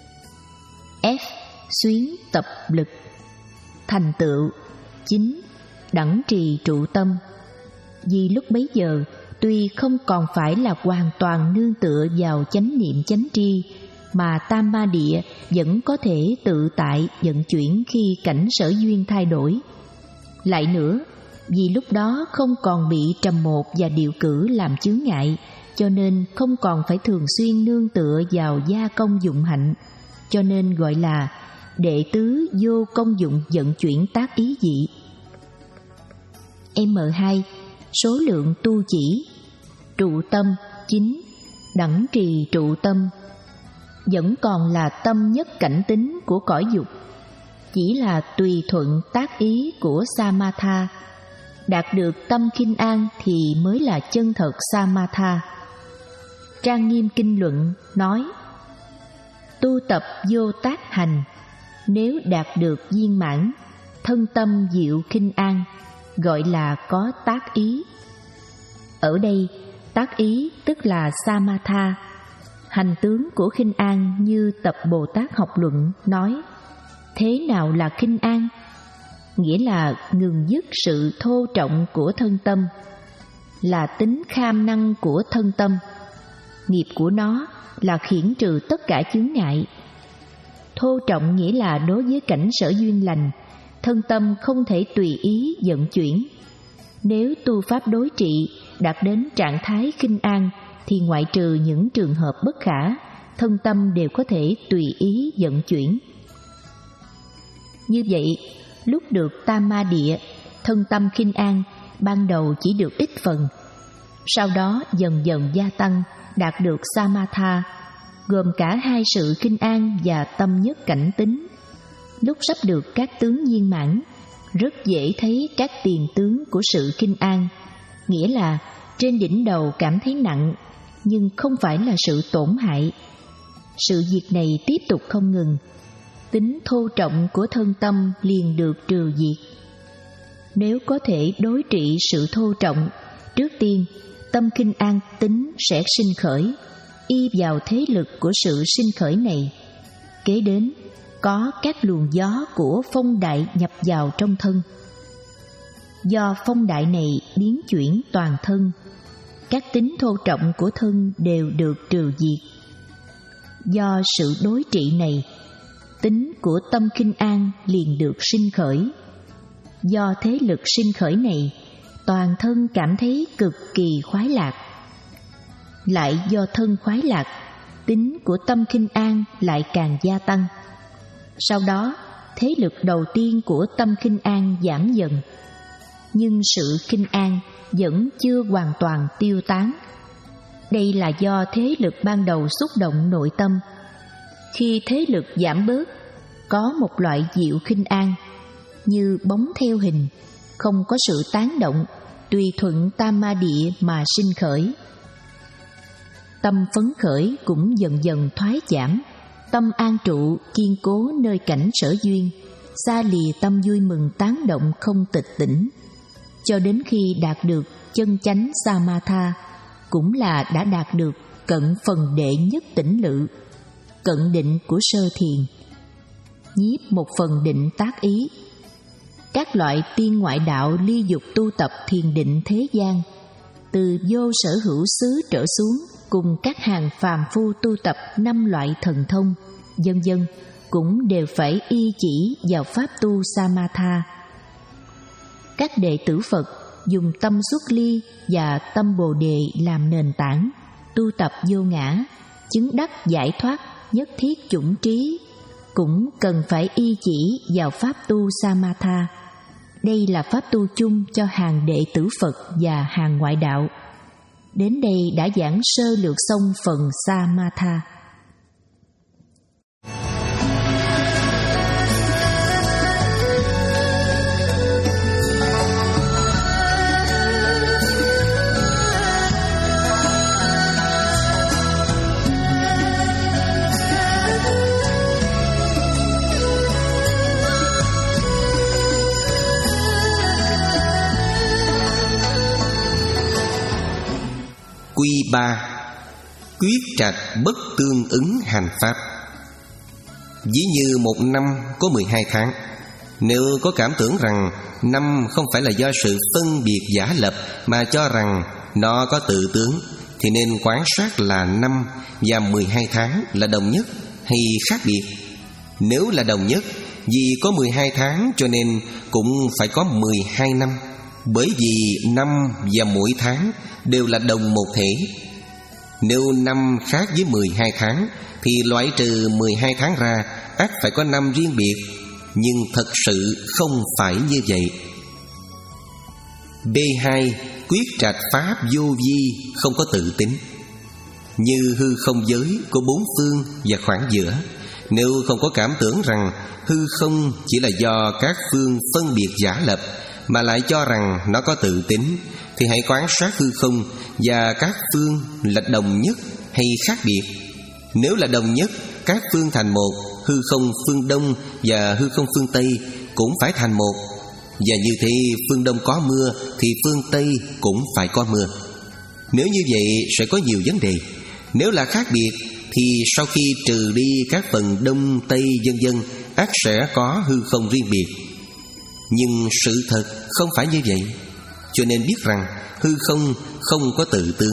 F. Xuyến tập lực. Thành tựu chín. Đẳng trì trụ tâm. Vì lúc bấy giờ, tuy không còn phải là hoàn toàn nương tựa vào chánh niệm chánh tri, mà tam ma địa vẫn có thể tự tại vận chuyển khi cảnh sở duyên thay đổi. Lại nữa, vì lúc đó không còn bị trầm một và điều cử làm chướng ngại, cho nên không còn phải thường xuyên nương tựa vào gia công dụng hạnh, cho nên gọi là đệ tứ vô công dụng vận chuyển tác ý dị. M hai. Số lượng tu chỉ. Trụ tâm chín. Đẳng trì trụ tâm. Vẫn còn là tâm nhất cảnh tính của cõi dục, chỉ là tùy thuận tác ý của Samatha. Đạt được tâm khinh an thì mới là chân thật Samatha. Trang Nghiêm Kinh Luận nói: tu tập vô tác hành, nếu đạt được viên mãn, thân tâm diệu khinh an, gọi là có tác ý. Ở đây, tác ý tức là Samatha. Hành tướng của khinh an như tập Bồ Tát học luận nói: thế nào là khinh an? Nghĩa là ngừng dứt sự thô trọng của thân tâm, là tính kham năng của thân tâm. Nghiệp của nó là khiển trừ tất cả chướng ngại. Thô trọng nghĩa là đối với cảnh sở duyên lành, thân tâm không thể tùy ý vận chuyển. Nếu tu pháp đối trị đạt đến trạng thái khinh an, thì ngoại trừ những trường hợp bất khả, thân tâm đều có thể tùy ý vận chuyển. Như vậy, lúc được tam ma địa, thân tâm khinh an ban đầu chỉ được ít phần, sau đó dần dần gia tăng, đạt được Samatha, gồm cả hai sự khinh an và tâm nhất cảnh tính. Lúc sắp được các tướng viên mãn, rất dễ thấy các tiền tướng của sự khinh an, nghĩa là trên đỉnh đầu cảm thấy nặng, nhưng không phải là sự tổn hại. Sự việc này tiếp tục không ngừng, tính thô trọng của thân tâm liền được trừ diệt. Nếu có thể đối trị sự thô trọng, trước tiên tâm khinh an tính sẽ sinh khởi, y vào thế lực của sự sinh khởi này. Kế đến, có các luồng gió của phong đại nhập vào trong thân. Do phong đại này biến chuyển toàn thân, các tính thô trọng của thân đều được trừ diệt. Do sự đối trị này, tính của tâm khinh an liền được sinh khởi. Do thế lực sinh khởi này, toàn thân cảm thấy cực kỳ khoái lạc. Lại do thân khoái lạc, tính của tâm khinh an lại càng gia tăng. Sau đó, thế lực đầu tiên của tâm khinh an giảm dần, nhưng sự khinh an vẫn chưa hoàn toàn tiêu tán. Đây là do thế lực ban đầu xúc động nội tâm. Khi thế lực giảm bớt, có một loại diệu khinh an, như bóng theo hình, không có sự tán động, tùy thuận tam ma địa mà sinh khởi. tâm phấn khởi cũng dần dần thoái giảm, tâm an trụ kiên cố nơi cảnh sở duyên, xa lìa tâm vui mừng tán động không tịch tỉnh, cho đến khi đạt được chân chánh Samatha, cũng là đã đạt được cận phần đệ nhất tỉnh lự, cận định của sơ thiền. Nhiếp một phần định tác ý. Các loại tiên ngoại đạo ly dục tu tập thiền định thế gian, từ vô sở hữu xứ trở xuống, cùng các hàng phàm phu tu tập năm loại thần thông, vân vân, cũng đều phải y chỉ vào pháp tu Samatha. Các đệ tử Phật dùng tâm xuất ly và tâm Bồ đề làm nền tảng, tu tập vô ngã, chứng đắc giải thoát nhất thiết chủng trí, cũng cần phải y chỉ vào pháp tu Samatha. Đây là pháp tu chung cho hàng đệ tử Phật và hàng ngoại đạo. Đến đây đã giảng sơ lược xong phần Samatha. Quy ba, quyết trạch bất tương ứng hành pháp. Ví như một năm có mười hai tháng, nếu có cảm tưởng rằng năm không phải là do sự phân biệt giả lập, mà cho rằng nó có tự tướng, thì nên quán sát là năm và mười hai tháng là đồng nhất hay khác biệt. Nếu là đồng nhất, vì có mười hai tháng cho nên cũng phải có mười hai năm, bởi vì năm và mỗi tháng đều là đồng một thể. Nếu năm khác với mười hai tháng, thì loại trừ mười hai tháng ra, ắt phải có năm riêng biệt. Nhưng thật sự không phải như vậy. B hai. Quyết trạch pháp vô vi, không có tự tính. Như hư không giới có bốn phương và khoảng giữa, nếu không có cảm tưởng rằng hư không chỉ là do các phương phân biệt giả lập, mà lại cho rằng nó có tự tính, thì hãy quan sát hư không và các phương là đồng nhất hay khác biệt. Nếu là đồng nhất, các phương thành một, hư không phương Đông và hư không phương Tây cũng phải thành một. Và như thế, phương Đông có mưa thì phương Tây cũng phải có mưa. Nếu như vậy sẽ có nhiều vấn đề. Nếu là khác biệt, thì sau khi trừ đi các phần Đông, Tây vân vân, ắt sẽ có hư không riêng biệt. Nhưng sự thật không phải như vậy, cho nên biết rằng hư không không có tự tướng.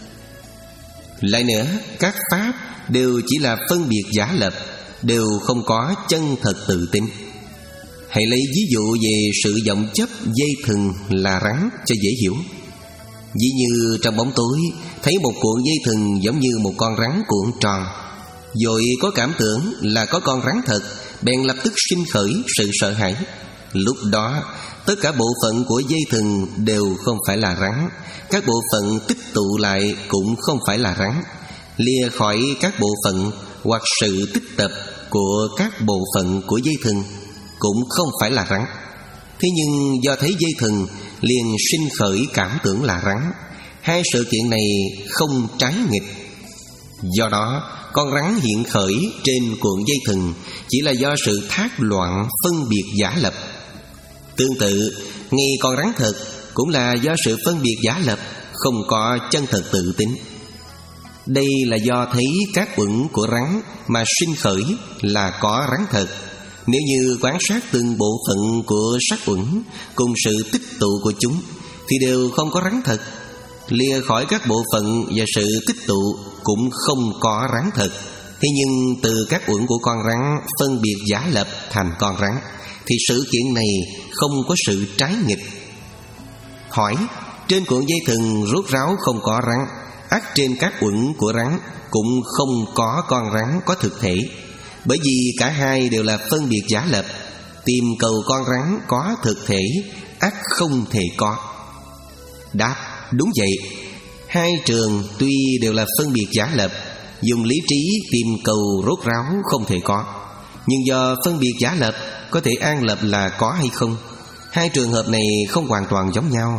Lại nữa, các pháp đều chỉ là phân biệt giả lập, đều không có chân thật tự tính. Hãy lấy ví dụ về sự vọng chấp dây thừng là rắn cho dễ hiểu. Ví như trong bóng tối thấy một cuộn dây thừng giống như một con rắn cuộn tròn, rồi có cảm tưởng là có con rắn thật, bèn lập tức sinh khởi sự sợ hãi. Lúc đó tất cả bộ phận của dây thừng đều không phải là rắn, các bộ phận tích tụ lại cũng không phải là rắn. Lìa khỏi các bộ phận hoặc sự tích tập của các bộ phận của dây thừng cũng không phải là rắn. Thế nhưng do thấy dây thừng liền sinh khởi cảm tưởng là rắn. Hai sự kiện này không trái nghịch. Do đó con rắn hiện khởi trên cuộn dây thừng chỉ là do sự thác loạn phân biệt giả lập. Tương tự, ngay con rắn thật cũng là do sự phân biệt giả lập, không có chân thật tự tính. Đây là do thấy các uẩn của rắn mà sinh khởi là có rắn thật. Nếu như quan sát từng bộ phận của sắc uẩn cùng sự tích tụ của chúng, thì đều không có rắn thật. Lìa khỏi các bộ phận và sự tích tụ cũng không có rắn thật. Thế nhưng từ các uẩn của con rắn phân biệt giả lập thành con rắn, thì sự kiện này không có sự trái nghịch. Hỏi, trên cuộn dây thừng rốt ráo không có rắn, ắt trên các uẩn của rắn cũng không có con rắn có thực thể. Bởi vì cả hai đều là phân biệt giả lập, tìm cầu con rắn có thực thể ắt không thể có. Đáp, đúng vậy. Hai trường tuy đều là phân biệt giả lập, dùng lý trí tìm cầu rốt ráo không thể có. Nhưng do phân biệt giả lập có thể an lập là có hay không. Hai trường hợp này không hoàn toàn giống nhau.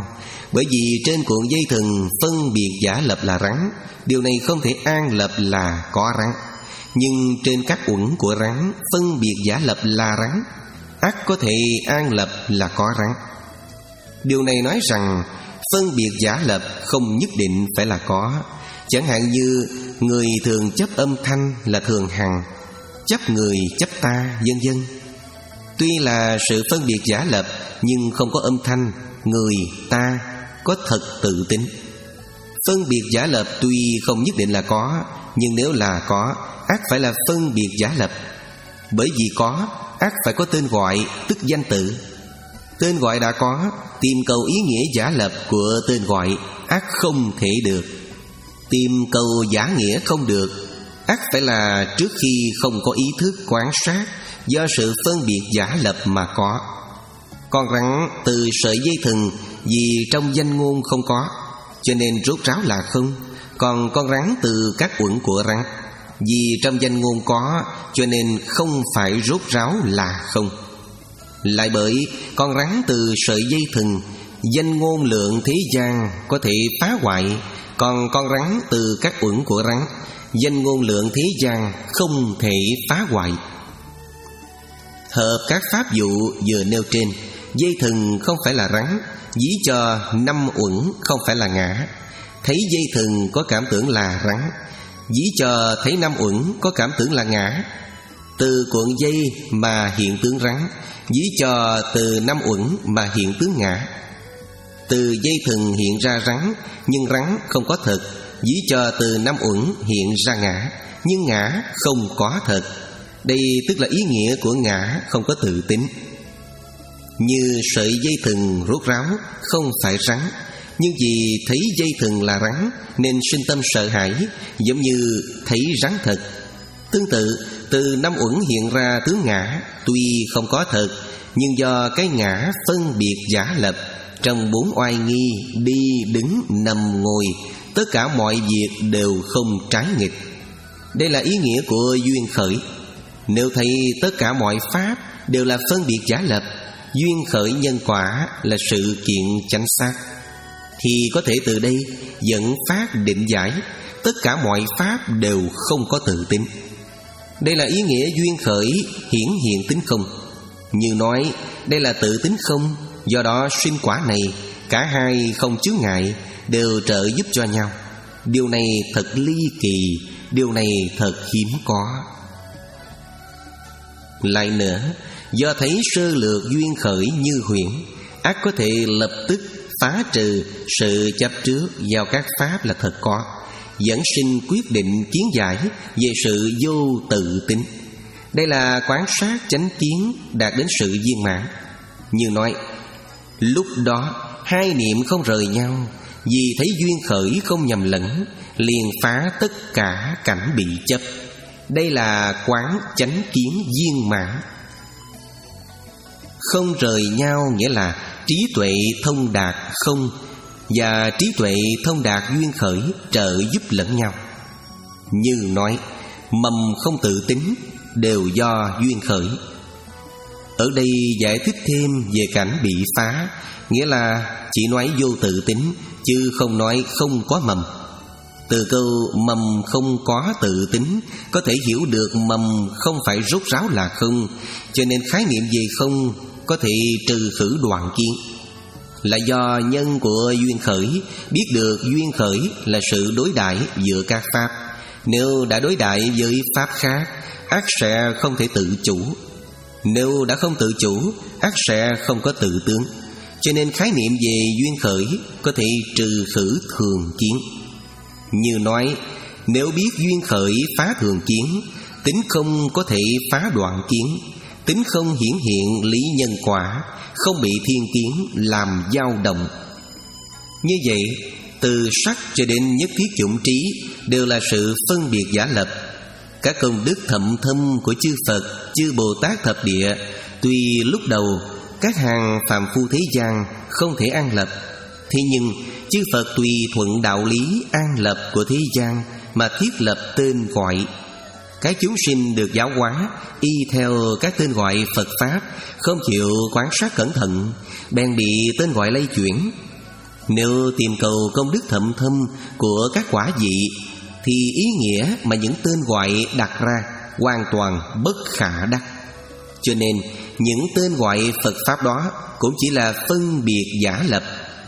Bởi vì trên cuộn dây thừng phân biệt giả lập là rắn, điều này không thể an lập là có rắn. Nhưng trên các uẩn của rắn phân biệt giả lập là rắn, ắt có thể an lập là có rắn. Điều này nói rằng phân biệt giả lập không nhất định phải là có. Chẳng hạn như người thường chấp âm thanh là thường hằng, chấp người, chấp ta, vân vân. Tuy là sự phân biệt giả lập, nhưng không có âm thanh, người, ta, có thật tự tính. Phân biệt giả lập tuy không nhất định là có, nhưng nếu là có, ắt phải là phân biệt giả lập. Bởi vì có, ắt phải có tên gọi, tức danh tự. Tên gọi đã có, tìm cầu ý nghĩa giả lập của tên gọi ắt không thể được. Tìm cầu giả nghĩa không được, ắt phải là trước khi không có ý thức quan sát, do sự phân biệt giả lập mà có. Con rắn từ sợi dây thừng vì trong danh ngôn không có, cho nên rốt ráo là không. Còn con rắn từ các uẩn của rắn vì trong danh ngôn có, cho nên không phải rốt ráo là không. Lại bởi con rắn từ sợi dây thừng, danh ngôn lượng thế gian có thể phá hoại. Còn con rắn từ các uẩn của rắn, danh ngôn lượng thế gian không thể phá hoại. Hợp các pháp dụ vừa nêu trên, dây thừng không phải là rắn, ví cho năm uẩn không phải là ngã. Thấy dây thừng có cảm tưởng là rắn, ví cho thấy năm uẩn có cảm tưởng là ngã. Từ cuộn dây mà hiện tướng rắn, ví cho từ năm uẩn mà hiện tướng ngã. Từ dây thừng hiện ra rắn, nhưng rắn không có thật, ví cho từ năm uẩn hiện ra ngã, nhưng ngã không có thật. Đây tức là ý nghĩa của ngã không có tự tính. Như sợi dây thừng rốt ráo không phải rắn, nhưng vì thấy dây thừng là rắn nên sinh tâm sợ hãi, giống như thấy rắn thật. Tương tự, từ năm uẩn hiện ra tướng ngã, tuy không có thật, nhưng do cái ngã phân biệt giả lập, trong bốn oai nghi, đi, đứng, nằm, ngồi, tất cả mọi việc đều không trái nghịch. Đây là ý nghĩa của duyên khởi. Nếu thấy tất cả mọi pháp đều là phân biệt giả lập, duyên khởi nhân quả là sự kiện chánh xác, thì có thể từ đây dẫn phát định giải tất cả mọi pháp đều không có tự tính. Đây là ý nghĩa duyên khởi hiển hiện tính không. Như nói đây là tự tính không, do đó sinh quả này cả hai không chướng ngại, đều trợ giúp cho nhau. Điều này thật ly kỳ, điều này thật hiếm có. Lại nữa, do thấy sơ lược duyên khởi như huyễn, ắt có thể lập tức phá trừ sự chấp trước vào các pháp là thật có, dẫn sinh quyết định kiến giải về sự vô tự tính. Đây là quán sát chánh kiến đạt đến sự viên mãn. Như nói, lúc đó hai niệm không rời nhau, vì thấy duyên khởi không nhầm lẫn, liền phá tất cả cảnh bị chấp. Đây là quán chánh kiến viên mãn. Không rời nhau nghĩa là trí tuệ thông đạt không, và trí tuệ thông đạt duyên khởi trợ giúp lẫn nhau. Như nói, mầm không tự tính đều do duyên khởi. Ở đây giải thích thêm về cảnh bị phá, nghĩa là chỉ nói vô tự tính, chứ không nói không có mầm. Từ câu mầm không có tự tính có thể hiểu được mầm không phải rốt ráo là không, cho nên khái niệm về không có thể trừ khử đoạn kiến. Là do nhân của duyên khởi biết được duyên khởi là sự đối đãi giữa các pháp. Nếu đã đối đãi với pháp khác, ắt sẽ không thể tự chủ. Nếu đã không tự chủ, ắt sẽ không có tự tướng. Cho nên khái niệm về duyên khởi có thể trừ khử thường kiến. Như nói, nếu biết duyên khởi phá thường kiến, tính không có thể phá đoạn kiến. Tính không hiển hiện lý nhân quả, không bị thiên kiến làm dao động. Như vậy, từ sắc cho đến nhất thiết chủng trí đều là sự phân biệt giả lập. Các công đức thậm thâm của chư Phật, chư Bồ Tát thập địa, tuy lúc đầu các hàng phàm phu thế gian không thể an lập, thế nhưng chư Phật tùy thuận đạo lý an lập của thế gian mà thiết lập tên gọi. Các chúng sinh được giáo hóa y theo các tên gọi Phật Pháp, không chịu quan sát cẩn thận, bèn bị tên gọi lay chuyển. Nếu tìm cầu công đức thậm thâm của các quả vị, thì ý nghĩa mà những tên gọi đặt ra hoàn toàn bất khả đắc. Cho nên những tên gọi Phật Pháp đó cũng chỉ là phân biệt giả lập.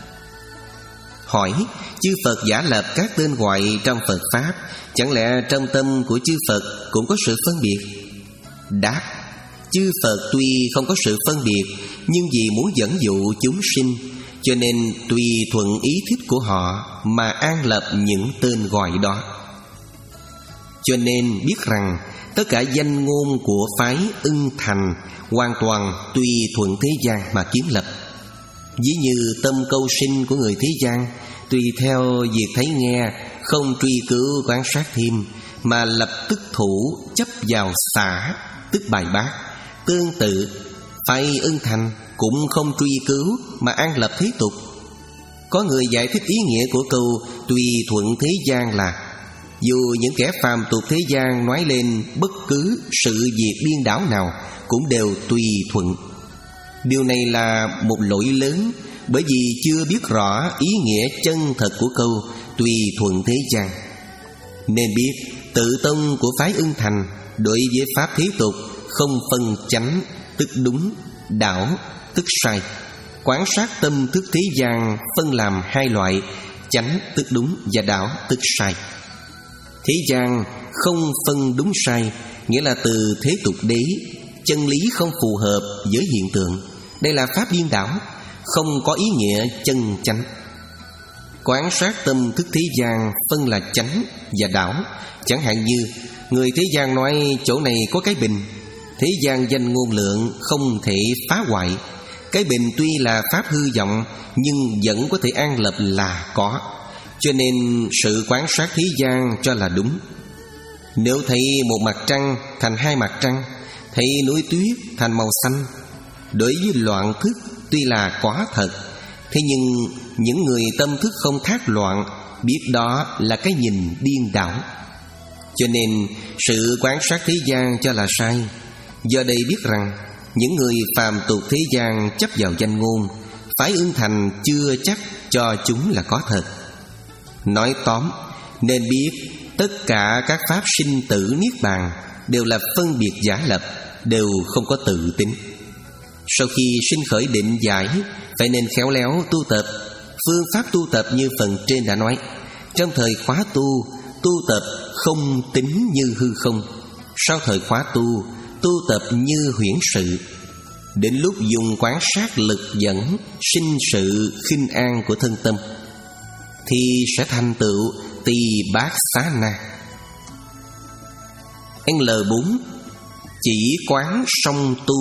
Hỏi, chư Phật giả lập các tên gọi trong Phật Pháp, chẳng lẽ trong tâm của chư Phật cũng có sự phân biệt? Đáp, chư Phật tuy không có sự phân biệt, nhưng vì muốn dẫn dụ chúng sinh, cho nên tùy thuận ý thích của họ mà an lập những tên gọi đó. Cho nên biết rằng tất cả danh ngôn của phái Ưng Thành hoàn toàn tùy thuận thế gian mà kiến lập. Ví như tâm câu sinh của người thế gian, tùy theo việc thấy nghe, không truy cứu quan sát thêm, mà lập tức thủ chấp vào xả, tức bài bác. Tương tự, phái Ưng Thành cũng không truy cứu mà an lập thế tục. Có người giải thích ý nghĩa của câu tùy thuận thế gian là dù những kẻ phàm tục thế gian nói lên bất cứ sự việc điên đảo nào cũng đều tùy thuận. Điều này là một lỗi lớn, bởi vì chưa biết rõ ý nghĩa chân thật của câu tùy thuận thế gian. Nên biết tự tông của phái Ưng Thành đối với pháp thế tục không phân chánh tức đúng, đảo tức sai. Quán sát tâm thức thế gian phân làm hai loại, chánh tức đúng và đảo tức sai. Thế gian không phân đúng sai, nghĩa là từ thế tục đế, chân lý không phù hợp với hiện tượng. Đây là pháp điên đảo, không có ý nghĩa chân chánh. Quán sát tâm thức thế gian phân là chánh và đảo. Chẳng hạn như người thế gian nói chỗ này có cái bình, thế gian danh ngôn lượng không thể phá hoại. Cái bình tuy là pháp hư vọng, nhưng vẫn có thể an lập là có. Cho nên sự quán sát thế gian cho là đúng. Nếu thấy một mặt trăng thành hai mặt trăng, thấy núi tuyết thành màu xanh, đối với loạn thức tuy là quá thật, thế nhưng những người tâm thức không thác loạn biết đó là cái nhìn điên đảo. Cho nên sự quán sát thế gian cho là sai. Do đây biết rằng những người phàm tục thế gian chấp vào danh ngôn, phái Ưng Thành chưa chắc cho chúng là có thật. Nói tóm, nên biết tất cả các pháp sinh tử niết bàn đều là phân biệt giả lập, đều không có tự tính. Sau khi sinh khởi định giải, phải nên khéo léo tu tập. Phương pháp tu tập như phần trên đã nói. Trong thời khóa tu, tu tập không tính như hư không. Sau thời khóa tu, tu tập như huyễn sự. Đến lúc dùng quán sát lực dẫn sinh sự khinh an của thân tâm, thì sẽ thành tựu tỳ bát xá na. L bốn. Chỉ quán song tu.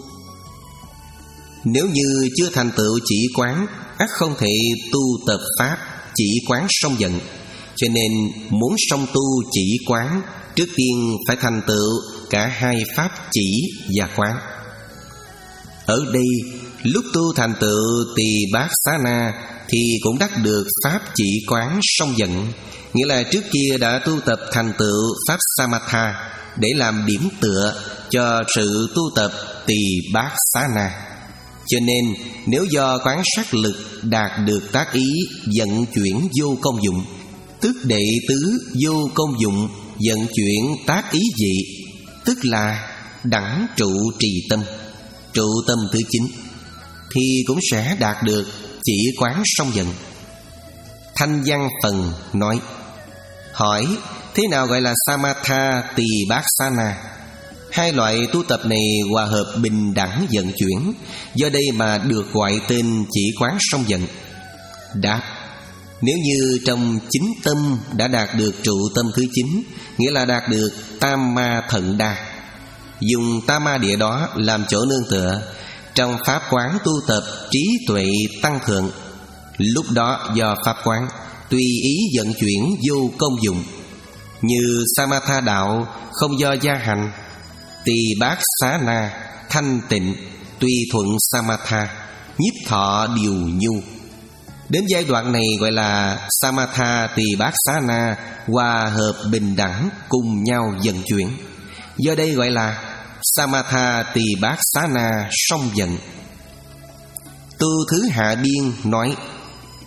Nếu như chưa thành tựu chỉ quán, ắt không thể tu tập pháp chỉ quán song vận. Cho nên muốn song tu chỉ quán, trước tiên phải thành tựu cả hai pháp chỉ và quán. Ở đây, lúc tu thành tựu tỳ bát xá na thì cũng đắc được pháp chỉ quán song vận, nghĩa là trước kia đã tu tập thành tựu pháp samatha để làm điểm tựa cho sự tu tập tỳ bát xá na. Cho nên nếu do quán sát lực đạt được tác ý vận chuyển vô công dụng, tức đệ tứ vô công dụng vận chuyển tác ý dị, tức là đẳng trụ trì tâm, trụ tâm thứ chín, thì cũng sẽ đạt được chỉ quán song vận. Thanh văn phần nói: hỏi thế nào gọi là samatha tỳ bát xá na? Hai loại tu tập này hòa hợp bình đẳng vận chuyển, do đây mà được gọi tên chỉ quán song vận. Đáp: nếu như trong chính tâm đã đạt được trụ tâm thứ chín, nghĩa là đạt được tam ma thận đa, dùng tam ma địa đó làm chỗ nương tựa, trong pháp quán tu tập trí tuệ tăng thượng. Lúc đó do pháp quán tùy ý vận chuyển vô công dụng, như samatha đạo không do gia hành, tỳ bát xá na thanh tịnh tùy thuận samatha, nhiếp thọ điều nhu. Đến giai đoạn này gọi là samatha tỳ bát xá na hòa hợp bình đẳng cùng nhau vận chuyển, do đây gọi là samatha tỳ bát xá na song vận. Tu thứ hạ biên nói: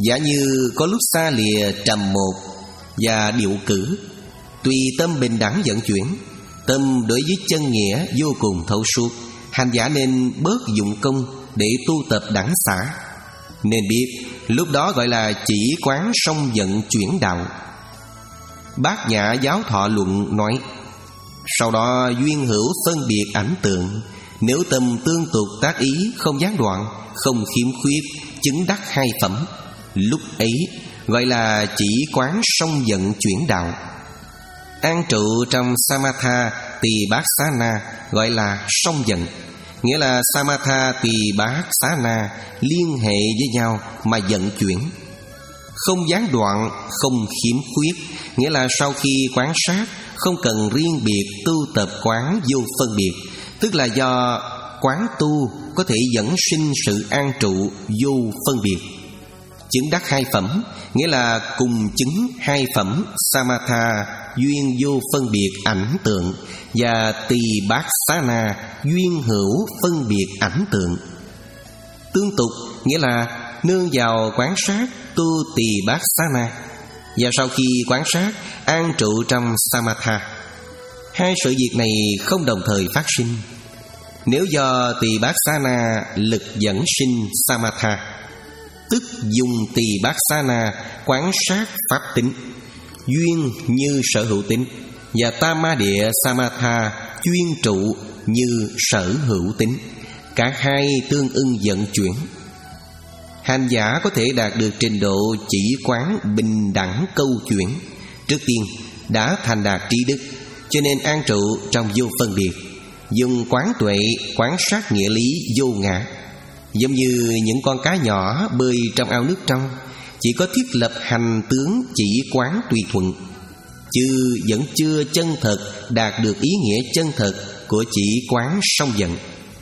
Giả như có lúc xa lìa trầm một và điệu cử, tùy tâm bình đẳng vận chuyển, tâm đối với chân nghĩa vô cùng thấu suốt. Hành giả nên bớt dụng công để tu tập đẳng xả. Nên biết lúc đó gọi là chỉ quán song vận chuyển đạo. Bát Nhã Giáo Thọ Luận nói: sau đó duyên hữu phân biệt ảnh tượng, nếu tâm tương tục tác ý, không gián đoạn, không khiếm khuyết, chứng đắc hai phẩm, lúc ấy gọi là chỉ quán song vận chuyển đạo. An trụ trong Samatha Tỳ Bát Xá Na gọi là song vận, nghĩa là Samatha Tỳ Bát Xá Na liên hệ với nhau mà vận chuyển, không gián đoạn, không khiếm khuyết, nghĩa là sau khi quán sát không cần riêng biệt tu tập quán vô phân biệt, tức là do quán tu có thể dẫn sinh sự an trụ vô phân biệt. Chứng đắc hai phẩm, nghĩa là cùng chứng hai phẩm Samatha duyên vô phân biệt ảnh tượng và Tỳ Bát Xá Na duyên hữu phân biệt ảnh tượng. Tương tục nghĩa là nương vào quán sát tu Tỳ Bát Xá Na, và sau khi quán sát an trụ trong Samatha. Hai sự việc này không đồng thời phát sinh. Nếu do Tỳ Bát Xá Na lực dẫn sinh Samatha, tức dùng Tỳ Bát Xá Na quán sát pháp tính, duyên như sở hữu tính, và Tama Địa Samatha chuyên trụ như sở hữu tính, cả hai tương ưng vận chuyển. Hành giả có thể đạt được trình độ chỉ quán bình đẳng câu chuyển, trước tiên đã thành đạt trí đức, cho nên an trụ trong vô phân biệt, dùng quán tuệ quán sát nghĩa lý vô ngã. Giống như những con cá nhỏ bơi trong ao nước trong, chỉ có thiết lập hành tướng chỉ quán tùy thuận, chứ vẫn chưa chân thật đạt được ý nghĩa chân thật của chỉ quán song vận.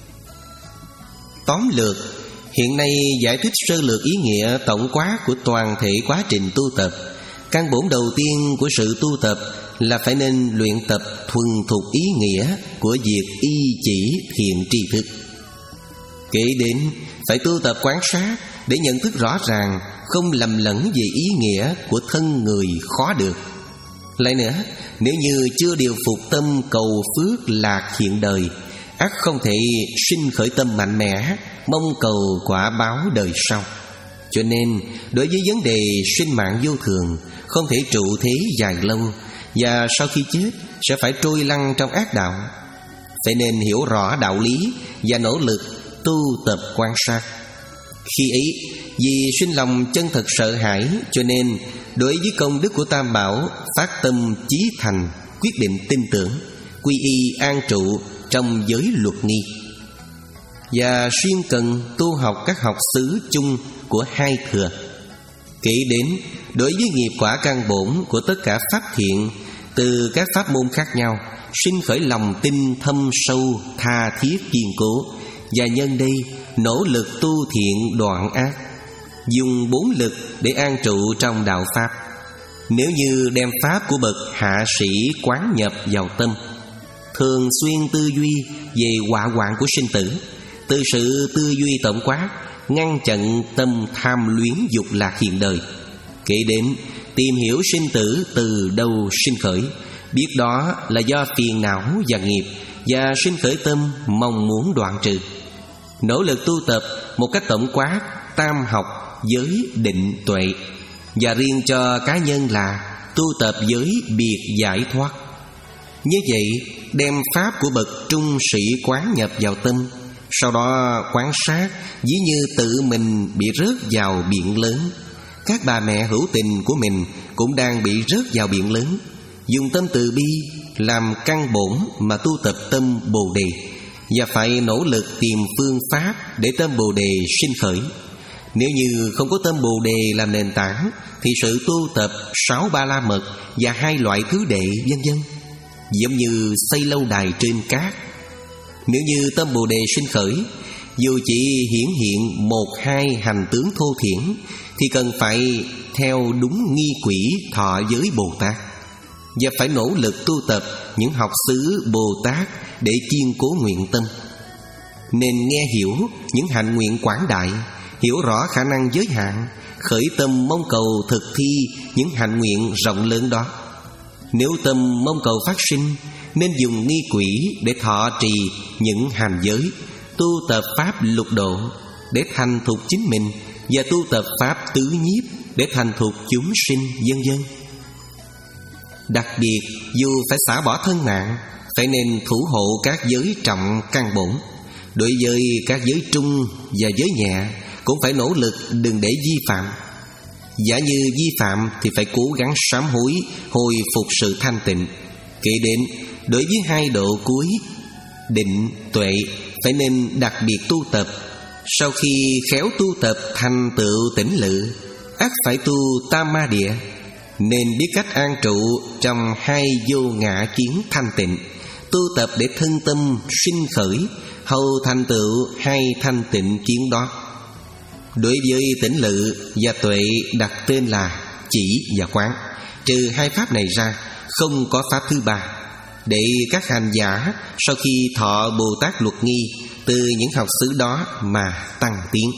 Tóm lược, hiện nay giải thích sơ lược ý nghĩa tổng quát của toàn thể quá trình tu tập. Căn bổn đầu tiên của sự tu tập là phải nên luyện tập thuần thục ý nghĩa của việc y chỉ thiện tri thức. Kế đến phải tu tập quán sát để nhận thức rõ ràng, không lầm lẫn về ý nghĩa của thân người khó được. Lại nữa, nếu như chưa điều phục tâm cầu phước lạc hiện đời, ắt không thể sinh khởi tâm mạnh mẽ mong cầu quả báo đời sau. Cho nên đối với vấn đề sinh mạng vô thường, không thể trụ thế dài lâu, và sau khi chết sẽ phải trôi lăn trong ác đạo. Phải nên hiểu rõ đạo lý và nỗ lực tu tập quan sát. Khi ấy, vì sinh lòng chân thật sợ hãi, cho nên đối với công đức của Tam Bảo phát tâm chí thành, quyết định tin tưởng, quy y an trụ trong giới luật nghi. Và xuyên cần tu học các học xứ chung của hai thừa. Kể đến đối với nghiệp quả căn bổn của tất cả pháp thiện từ các pháp môn khác nhau, sinh khởi lòng tin thâm sâu, tha thiết kiên cố, và nhân đây nỗ lực tu thiện đoạn ác, dùng bốn lực để an trụ trong đạo pháp. Nếu như đem pháp của bậc hạ sĩ quán nhập vào tâm, thường xuyên tư duy về họa hoạn của sinh tử, từ sự tư duy tổng quát ngăn chặn tâm tham luyến dục lạc hiện đời. Kể đến tìm hiểu sinh tử từ đâu sinh khởi, biết đó là do phiền não và nghiệp, và sinh khởi tâm mong muốn đoạn trừ. Nỗ lực tu tập một cách tổng quát tam học giới định tuệ, và riêng cho cá nhân là tu tập giới biệt giải thoát. Như vậy đem pháp của bậc trung sĩ quán nhập vào tâm, sau đó quán sát ví như tự mình bị rớt vào biển lớn. Các bà mẹ hữu tình của mình cũng đang bị rớt vào biển lớn. Dùng tâm từ bi làm căn bổn mà tu tập tâm Bồ Đề, và phải nỗ lực tìm phương pháp để tâm Bồ Đề sinh khởi. Nếu như không có tâm Bồ Đề làm nền tảng, thì sự tu tập sáu ba la mật và hai loại thứ đệ vân vân giống như xây lâu đài trên cát. Nếu như tâm Bồ Đề sinh khởi, dù chỉ hiển hiện một hai hành tướng thô thiển, thì cần phải theo đúng nghi quỹ thọ giới Bồ Tát, và phải nỗ lực tu tập những học xứ Bồ Tát để kiên cố nguyện tâm. Nên nghe hiểu những hạnh nguyện quảng đại, hiểu rõ khả năng giới hạn, khởi tâm mong cầu thực thi những hạnh nguyện rộng lớn đó. Nếu tâm mong cầu phát sinh, nên dùng nghi quỷ để thọ trì những hành giới, tu tập pháp lục độ để thành thục chính mình, và tu tập pháp tứ nhiếp để thành thục chúng sinh, vân vân. Đặc biệt, dù phải xả bỏ thân mạng, phải nên thủ hộ các giới trọng căn bổn. Đối với các giới trung và giới nhẹ cũng phải nỗ lực đừng để vi phạm. Giả như vi phạm thì phải cố gắng sám hối, hồi phục sự thanh tịnh. Kể đến, đối với hai độ cuối, định, tuệ, phải nên đặc biệt tu tập. Sau khi khéo tu tập thành tựu tỉnh lự, ắt phải tu tam ma địa, nên biết cách an trụ trong hai vô ngã kiến thanh tịnh, tu tập để thân tâm sinh khởi, hầu thành tựu hai thanh tịnh kiến đó. Đối với tỉnh lự và tuệ đặt tên là chỉ và quán. Trừ hai pháp này ra, không có pháp thứ ba, để các hành giả sau khi thọ Bồ Tát luật nghi từ những học xứ đó mà tăng tiến.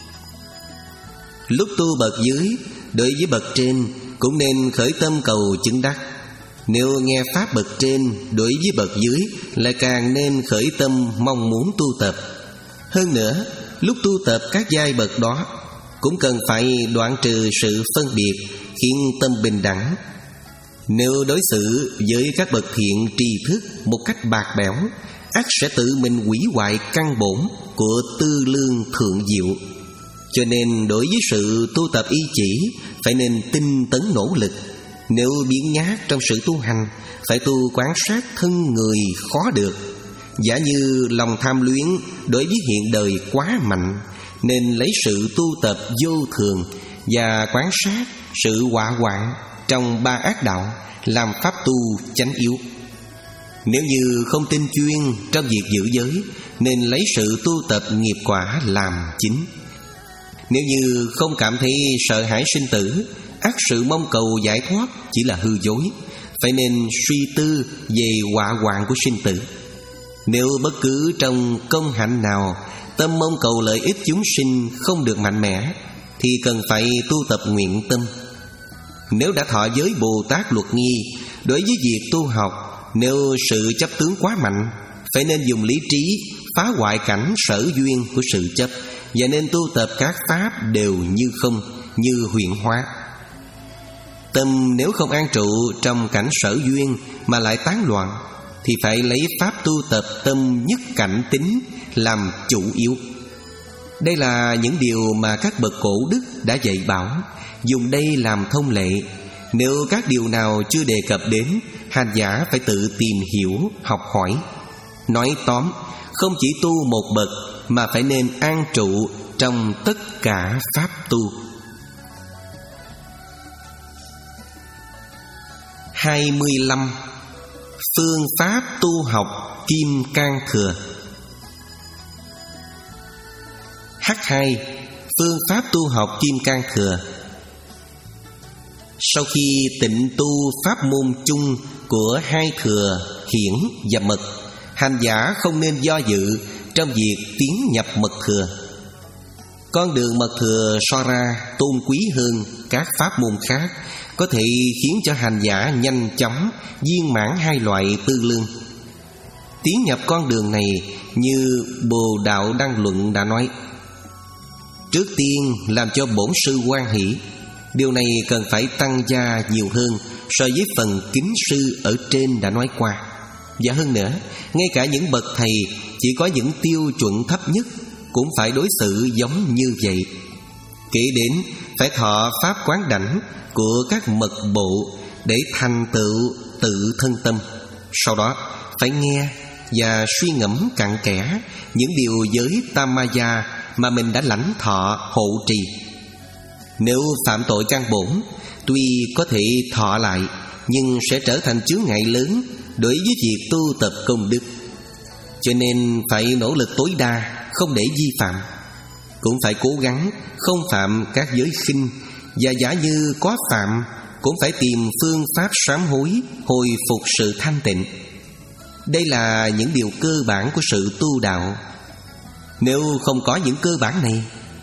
Lúc tu bậc dưới, đối với bậc trên cũng nên khởi tâm cầu chứng đắc. Nếu nghe pháp bậc trên, đối với bậc dưới lại càng nên khởi tâm mong muốn tu tập. Hơn nữa, lúc tu tập các giai bậc đó cũng cần phải đoạn trừ sự phân biệt, khiến tâm bình đẳng. Nếu đối xử với các bậc thiện tri thức một cách bạc bẽo, ắt sẽ tự mình hủy hoại căn bổn của tư lương thượng diệu. Cho nên đối với sự tu tập y chỉ, phải nên tinh tấn nỗ lực. Nếu biến nhát trong sự tu hành, phải tu quán sát thân người khó được. Giả như lòng tham luyến đối với hiện đời quá mạnh, nên lấy sự tu tập vô thường và quán sát sự họa hoạn trong ba ác đạo làm pháp tu chánh yếu. Nếu như không tinh chuyên trong việc giữ giới, nên lấy sự tu tập nghiệp quả làm chính. Nếu như không cảm thấy sợ hãi sinh tử, ắt sự mong cầu giải thoát chỉ là hư dối. Phải nên suy tư về họa hoạn của sinh tử. Nếu bất cứ trong công hạnh nào tâm mong cầu lợi ích chúng sinh không được mạnh mẽ, thì cần phải tu tập nguyện tâm. Nếu đã thọ giới Bồ Tát luật nghi, đối với việc tu học, nếu sự chấp tướng quá mạnh, phải nên dùng lý trí phá hoại cảnh sở duyên của sự chấp, và nên tu tập các pháp đều như không, như huyễn hóa. Tâm nếu không an trụ trong cảnh sở duyên mà lại tán loạn, thì phải lấy pháp tu tập tâm nhất cảnh tính làm chủ yếu. Đây là những điều mà các bậc cổ đức đã dạy bảo, dùng đây làm thông lệ. Nếu các điều nào chưa đề cập đến, hành giả phải tự tìm hiểu, học hỏi. Nói tóm, không chỉ tu một bậc, mà phải nên an trụ trong tất cả pháp tu. hai mươi lăm. Phương pháp tu học Kim Cang Thừa. H hai. Phương pháp tu học Kim Cang Thừa. Sau khi tịnh tu pháp môn chung của hai thừa hiển và mật, hành giả không nên do dự trong việc tiến nhập mật thừa. Con đường mật thừa so ra tôn quý hơn các pháp môn khác, có thể khiến cho hành giả nhanh chóng viên mãn hai loại tư lương. Tiến nhập con đường này, như Bồ Đạo Đăng Luận đã nói, trước tiên làm cho bổn sư hoan hỷ. Điều này cần phải tăng gia nhiều hơn so với phần kính sư ở trên đã nói qua. Và hơn nữa, ngay cả những bậc thầy chỉ có những tiêu chuẩn thấp nhất cũng phải đối xử giống như vậy. Kể đến phải thọ pháp quán đảnh của các mật bộ để thành tựu tự thân tâm. Sau đó phải nghe và suy ngẫm cặn kẽ những điều giới Tamaya mà mình đã lãnh thọ hộ trì. Nếu phạm tội căn bổn, tuy có thể thọ lại, nhưng sẽ trở thành chướng ngại lớn đối với việc tu tập công đức. Cho nên phải nỗ lực tối đa, không để vi phạm. Cũng phải cố gắng không phạm các giới khinh, và giả như có phạm, cũng phải tìm phương pháp sám hối, hồi phục sự thanh tịnh. Đây là những điều cơ bản của sự tu đạo. Nếu không có những cơ bản này,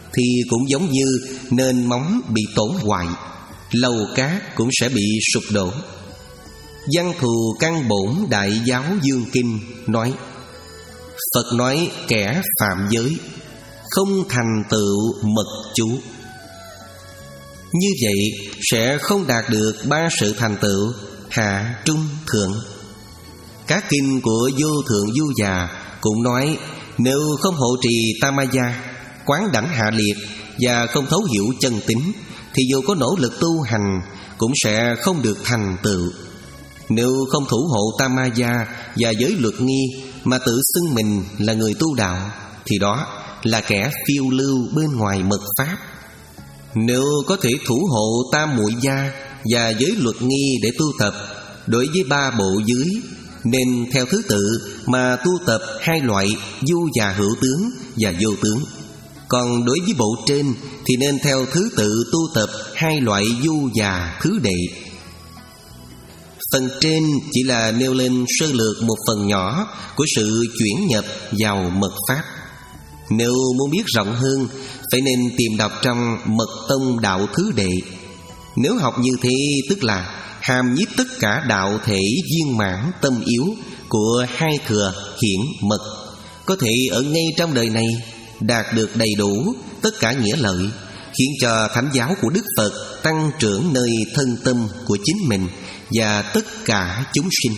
thì cũng giống như nền móng bị tổn hoại, lầu cát cũng sẽ bị sụp đổ. Văn Thù Căn Bổn Đại Giáo Dương Kinh nói: Phật nói kẻ phạm giới không thành tựu mật chú. Như vậy sẽ không đạt được ba sự thành tựu hạ, trung, thượng. Các kinh của Vô Thượng Du Già cũng nói, nếu không hộ trì Tamaya, quán đảnh hạ liệt và không thấu hiểu chân tính, thì dù có nỗ lực tu hành cũng sẽ không được thành tựu. Nếu không thủ hộ Tamaya và giới luật nghi mà tự xưng mình là người tu đạo, thì đó là kẻ phiêu lưu bên ngoài mật pháp. Nếu có thể thủ hộ tam muội gia và giới luật nghi để tu tập, đối với ba bộ dưới nên theo thứ tự mà tu tập hai loại du già hữu tướng và vô tướng. Còn đối với bộ trên thì nên theo thứ tự tu tập hai loại du già thứ đệ. Phần trên chỉ là nêu lên sơ lược một phần nhỏ của sự chuyển nhập vào mật pháp. Nếu muốn biết rộng hơn, phải nên tìm đọc trong Mật Tông Đạo Thứ Đệ. Nếu học như thế tức là hàm nhiếp tất cả đạo thể viên mãn tâm yếu của hai thừa hiển mật, có thể ở ngay trong đời này đạt được đầy đủ tất cả nghĩa lợi, khiến cho thánh giáo của Đức Phật tăng trưởng nơi thân tâm của chính mình và tất cả chúng sinh.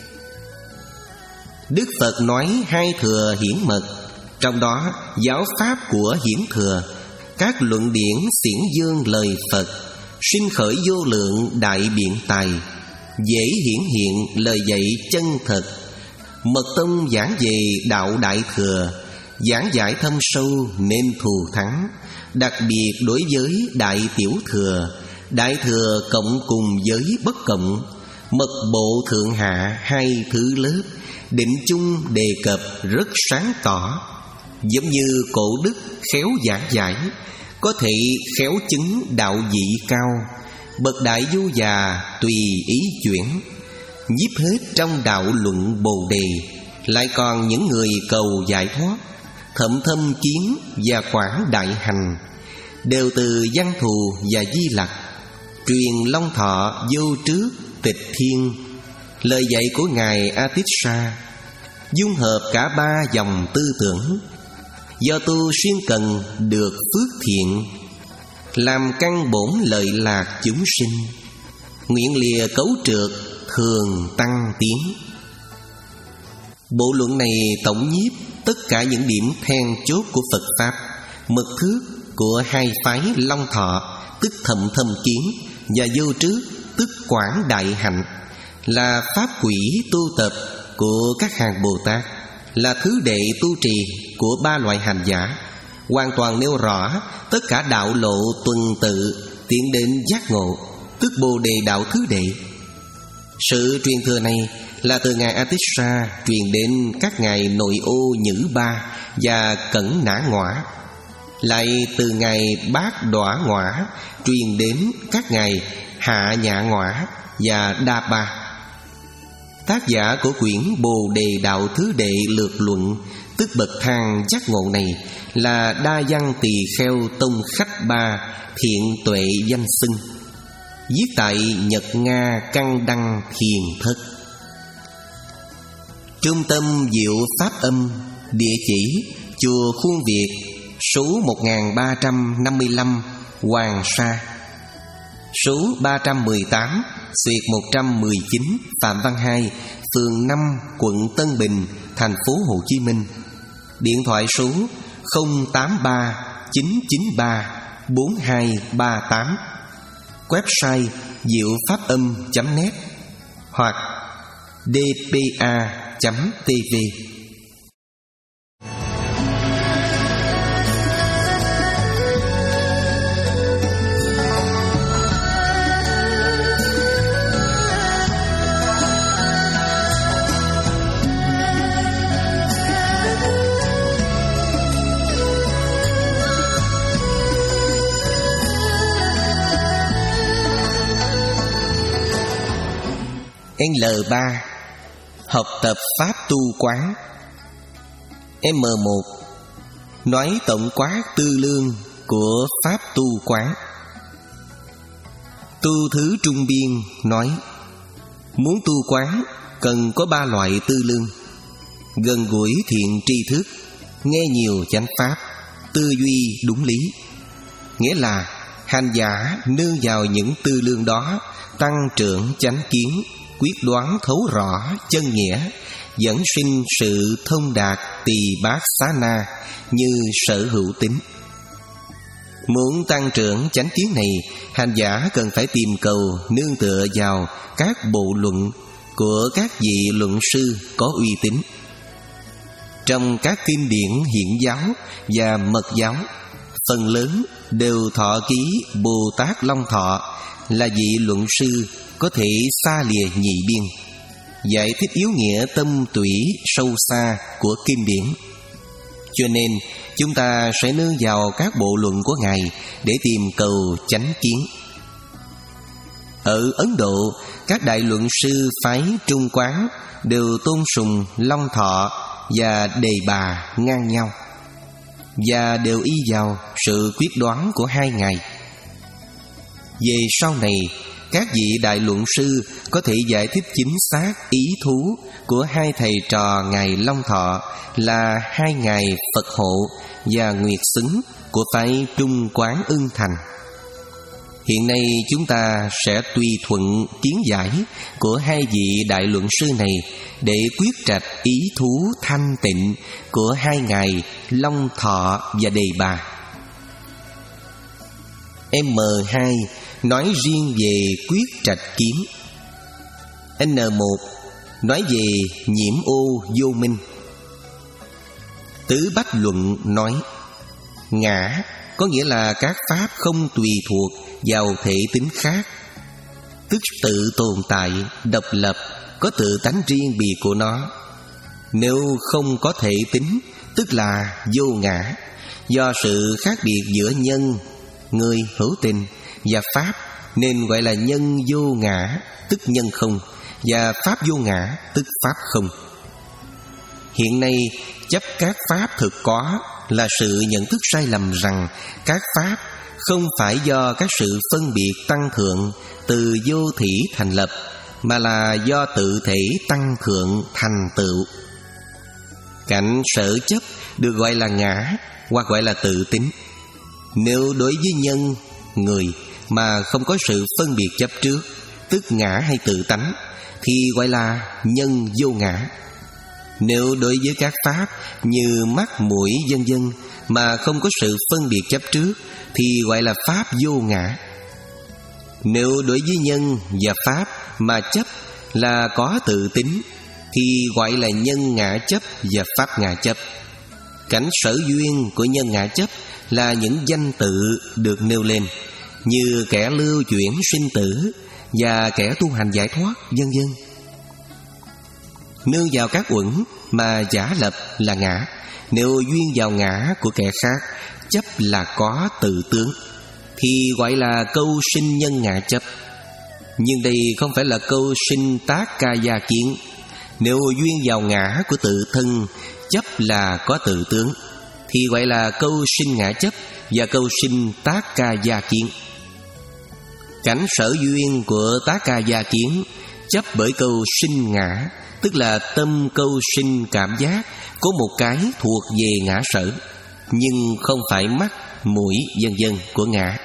Đức Phật nói hai thừa hiển mật, trong đó giáo pháp của hiển thừa, các luận điển xiển dương lời Phật, sinh khởi vô lượng đại biện tài, dễ hiển hiện lời dạy chân thật. Mật Tông giảng về đạo đại thừa, giảng giải thâm sâu nên thù thắng, đặc biệt đối với đại tiểu thừa, đại thừa cộng cùng với bất cộng. Mật bộ thượng hạ hai thứ lớp, định chung đề cập rất sáng tỏ. Giống như cổ đức khéo giảng giải, có thể khéo chứng đạo vị cao. Bậc đại du già tùy ý chuyển, nhiếp hết trong đạo luận Bồ Đề. Lại còn những người cầu giải thoát, thậm thâm kiến và quảng đại hành, đều từ Văn Thù và Di Lặc, truyền Long Thọ vô trước Tịch Thiên. Lời dạy của Ngài Atisha dung hợp cả ba dòng tư tưởng, do tu xuyên cần được phước thiện, làm căn bổn lợi lạc chúng sinh, nguyện lìa cấu trượt thường tăng tiến. Bộ luận này tổng nhiếp tất cả những điểm then chốt của Phật Pháp. Mật thước của hai phái Long Thọ tức thậm thâm kiến và vô trước tức quảng đại hạnh, là pháp quỷ tu tập của các hàng Bồ Tát, là thứ đệ tu trì của ba loại hành giả, hoàn toàn nêu rõ tất cả đạo lộ tuần tự tiến đến giác ngộ, tức Bồ Đề đạo thứ đệ. Sự truyền thừa này là từ Ngài Atisha truyền đến các ngài Nội Ô Nhữ Ba và Cẩn Nã Ngõa, lại từ Ngài Bát Đọa Ngõa truyền đến các ngài Hạ Nhạ Ngõa và Đa Ba. Tác giả của quyển Bồ Đề Đạo Thứ Đệ Lược Luận, tức bậc thang giác ngộ này, là Đa Văn Tỳ Kheo Tông Khách Ba Thiện Tuệ Danh Xưng, viết tại Nhật Nga Căn Đăng Thiền Thất. Trung tâm Diệu Pháp Âm, địa chỉ Chùa Khuôn Việt, số một nghìn ba trăm năm mươi lăm Hoàng Sa, số ba trăm mười tám xuyệt một trăm mười chín Phạm Văn Hai, phường năm, quận Tân Bình, thành phố Hồ Chí Minh. Điện thoại số không tám ba chín chín ba bốn hai ba tám. Website diệu pháp âm chấm net hoặc d p a chấm t v. L ba. Học tập Pháp tu quán. M một. Nói tổng quát tư lương của pháp tu quán. Tu thứ trung biên nói, muốn tu quán cần có ba loại tư lương: gần gũi thiện tri thức, nghe nhiều chánh pháp, tư duy đúng lý. Nghĩa là hành giả nương vào những tư lương đó, tăng trưởng chánh kiến, quyết đoán thấu rõ chân nghĩa, dẫn sinh sự thông đạt tỳ bát xá na như sở hữu tính. Muốn tăng trưởng chánh kiến này, hành giả cần phải tìm cầu nương tựa vào các bộ luận của các vị luận sư có uy tín. Trong các kinh điển hiển giáo và mật giáo, phần lớn đều thọ ký Bồ Tát Long Thọ là vị luận sư có thể xa lìa nhị biên, giải thích yếu nghĩa tâm tủy sâu xa của kinh điển. Cho nên chúng ta sẽ nương vào các bộ luận của Ngài để tìm cầu chánh kiến. Ở Ấn Độ, các đại luận sư phái Trung Quán đều tôn sùng Long Thọ và Đề Bà ngang nhau, và đều y vào sự quyết đoán của hai ngài. Về sau này, các vị đại luận sư có thể giải thích chính xác ý thú của hai thầy trò ngài Long Thọ là hai ngài Phật Hộ và Nguyệt Xứng của phái Trung Quán Ưng Thành. Hiện nay chúng ta sẽ tùy thuận kiến giải của hai vị đại luận sư này để quyết trạch ý thú thanh tịnh của hai ngài Long Thọ và Đề Bà. M hai nói riêng về quyết trạch kiến. N một nói về nhiễm ô vô minh. Tứ Bách Luận nói, ngã có nghĩa là các pháp không tùy thuộc vào thể tính khác, tức tự tồn tại, độc lập, có tự tánh riêng biệt của nó. Nếu không có thể tính, tức là vô ngã. Do sự khác biệt giữa nhân, người hữu tình và pháp, nên gọi là nhân vô ngã, tức nhân không, và pháp vô ngã, tức pháp không. Hiện nay chấp các pháp thực có là sự nhận thức sai lầm rằng các pháp không phải do các sự phân biệt tăng thượng từ vô thỉ thành lập, mà là do tự thể tăng thượng thành tựu. Cảnh sở chấp được gọi là ngã hoặc gọi là tự tính. Nếu đối với nhân, người mà không có sự phân biệt chấp trước, tức ngã hay tự tánh, thì gọi là nhân vô ngã. Nếu đối với các pháp như mắt, mũi, vân vân mà không có sự phân biệt chấp trước, thì gọi là pháp vô ngã. Nếu đối với nhân và pháp mà chấp là có tự tính, thì gọi là nhân ngã chấp và pháp ngã chấp. Cảnh sở duyên của nhân ngã chấp là những danh tự được nêu lên, như kẻ lưu chuyển sinh tử và kẻ tu hành giải thoát, vân vân. Nương vào các uẩn mà giả lập là ngã. Nếu duyên vào ngã của kẻ khác, chấp là có tự tướng, thì gọi là câu sinh nhân ngã chấp. Nhưng đây không phải là câu sinh tác ca gia kiến. Nếu duyên vào ngã của tự thân, chấp là có tự tướng, thì gọi là câu sinh ngã chấp và câu sinh tác ca gia kiến. Cảnh sở duyên của tác ca gia kiến chấp bởi câu sinh ngã, tức là tâm câu sinh cảm giác có một cái thuộc về ngã sở, nhưng không phải mắt, mũi, vân vân của ngã.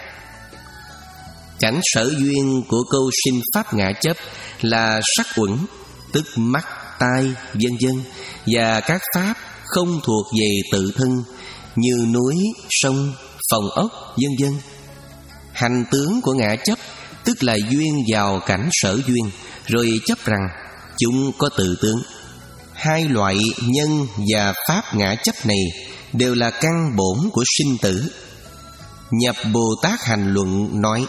Cảnh sở duyên của câu sinh pháp ngã chấp là sắc uẩn, tức mắt, tai, vân vân, và các pháp không thuộc về tự thân như núi, sông, phòng ốc, vân vân. Hành tướng của ngã chấp tức là duyên vào cảnh sở duyên, rồi chấp rằng chúng có tự tướng. Hai loại nhân và pháp ngã chấp này đều là căn bổn của sinh tử. Nhập Bồ Tát Hành Luận nói,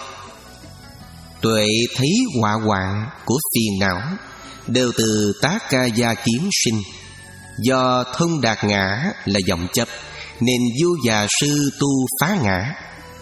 tuệ thấy họa hoạn của phiền não đều từ tác ca gia kiến sinh. Do thông đạt ngã là vọng chấp, nên vô già sư tu phá ngã.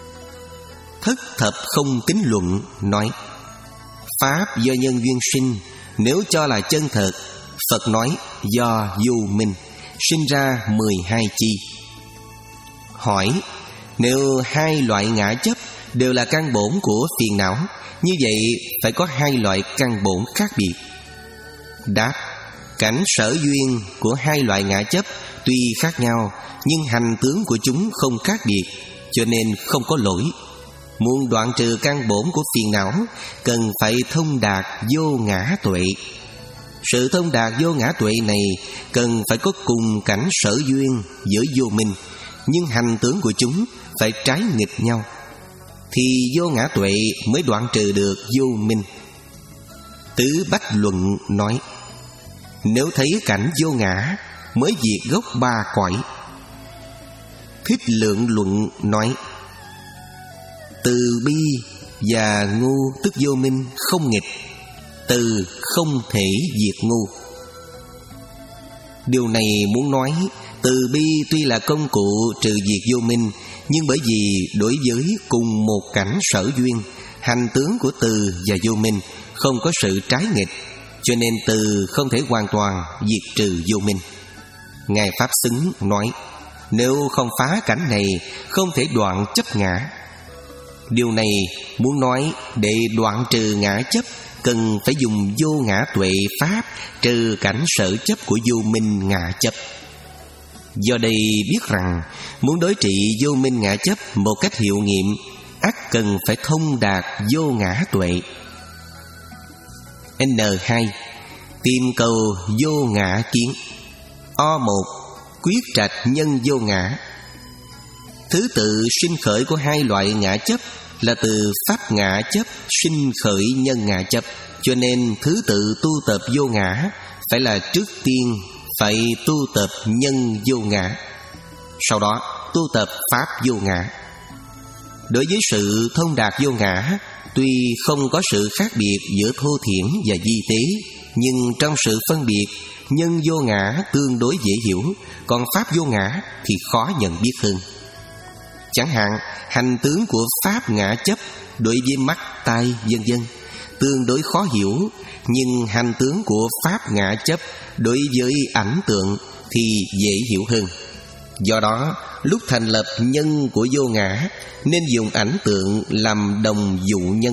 Thất Thập Không Tính Luận nói, pháp do nhân duyên sinh, nếu cho là chân thật, Phật nói do vô minh sinh ra mười hai chi. Hỏi, Nếu hai loại ngã chấp đều là căn bổn của phiền não, như vậy phải có hai loại căn bổn khác biệt. Đáp: cảnh sở duyên của hai loại ngã chấp tuy khác nhau, nhưng hành tướng của chúng không khác biệt, cho nên không có lỗi. Muốn đoạn trừ căn bổn của phiền não, cần phải thông đạt vô ngã tuệ. Sự thông đạt vô ngã tuệ này cần phải có cùng cảnh sở duyên với vô minh, nhưng hành tướng của chúng phải trái nghịch nhau, thì vô ngã tuệ mới đoạn trừ được vô minh. Tứ Bách Luận nói: nếu thấy cảnh vô ngã mới diệt gốc ba cõi. Thích Lượng Luận nói: từ bi và ngu tức vô minh không nghịch, từ không thể diệt ngu. Điều này muốn nói từ bi tuy là công cụ trừ diệt vô minh, nhưng bởi vì đối với cùng một cảnh sở duyên, hành tướng của từ và vô minh không có sự trái nghịch, cho nên từ không thể hoàn toàn diệt trừ vô minh. Ngài Pháp Xứng nói: nếu không phá cảnh này, không thể đoạn chấp ngã. Điều này muốn nói để đoạn trừ ngã chấp, cần phải dùng vô ngã tuệ pháp trừ cảnh sở chấp của vô minh ngã chấp. Do đây biết rằng muốn đối trị vô minh ngã chấp một cách hiệu nghiệm, ắt cần phải thông đạt vô ngã tuệ. N hai. Tìm cầu vô ngã kiến. O một. Quyết trạch nhân vô ngã. Thứ tự sinh khởi của hai loại ngã chấp là từ pháp ngã chấp sinh khởi nhân ngã chấp, cho nên thứ tự tu tập vô ngã phải là trước tiên phải tu tập nhân vô ngã, sau đó tu tập pháp vô ngã. Đối với sự thông đạt vô ngã, tuy không có sự khác biệt giữa thô thiển và vi tế, nhưng trong sự phân biệt, nhân vô ngã tương đối dễ hiểu, còn pháp vô ngã thì khó nhận biết hơn. Chẳng hạn hành tướng của pháp ngã chấp đối với mắt, tai, vân vân tương đối khó hiểu, nhưng hành tướng của pháp ngã chấp đối với ảnh tượng thì dễ hiểu hơn. Do đó lúc thành lập nhân của vô ngã nên dùng ảnh tượng làm đồng dụ nhân.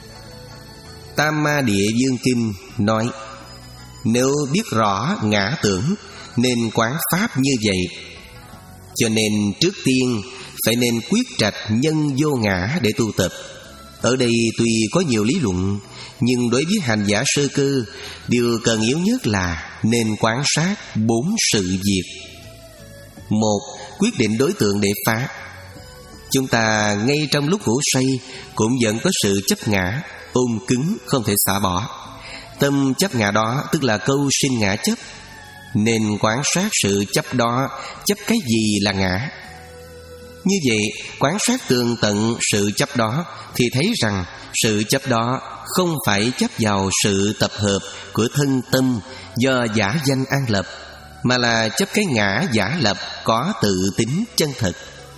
Tam Ma Địa Dương Kinh nói: nếu biết rõ ngã tưởng nên quán pháp như vậy. Cho nên trước tiên phải nên quyết trạch nhân vô ngã để tu tập. Ở đây tuy có nhiều lý luận, nhưng đối với hành giả sơ cơ, điều cần yếu nhất là nên quán sát bốn sự việc. Một, quyết định đối tượng để phá. Chúng ta ngay trong lúc ngủ say cũng vẫn có sự chấp ngã, ôm cứng không thể xả bỏ. Tâm chấp ngã đó tức là câu sinh ngã chấp, nên quán sát sự chấp đó, chấp cái gì là ngã. Như vậy, quan sát tường tận sự chấp đó thì thấy rằng sự chấp đó không phải chấp vào sự tập hợp của thân tâm do giả danh an lập, mà là chấp cái ngã giả lập có tự tính chân thật.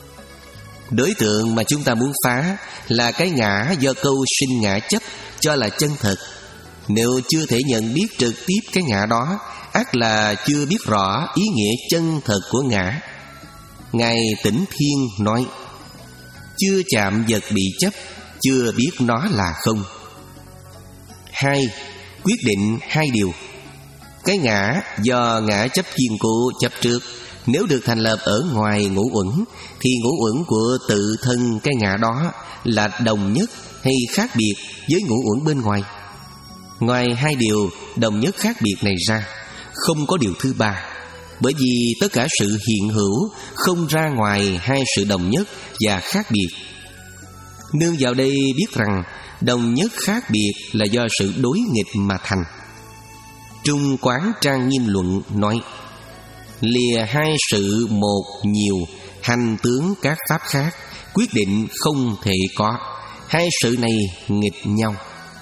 Đối tượng mà chúng ta muốn phá là cái ngã do câu sinh ngã chấp cho là chân thật. Nếu chưa thể nhận biết trực tiếp cái ngã đó, ắt là chưa biết rõ ý nghĩa chân thật của ngã. Ngài Tĩnh Thiên nói: chưa chạm vật bị chấp, chưa biết nó là không. Hai, quyết định hai điều. Cái ngã do ngã chấp kiên cố chấp trước, nếu được thành lập ở ngoài ngũ uẩn, thì ngũ uẩn của tự thân cái ngã đó là đồng nhất hay khác biệt với ngũ uẩn bên ngoài. Ngoài hai điều đồng nhất khác biệt này ra, không có điều thứ ba. Bởi vì tất cả sự hiện hữu không ra ngoài hai sự đồng nhất và khác biệt. Nương vào đây biết rằng đồng nhất khác biệt là do sự đối nghịch mà thành. Trung Quán Trang Nghiêm Luận nói: lìa hai sự một nhiều, hành tướng các pháp khác, quyết định không thể có. Hai sự này nghịch nhau.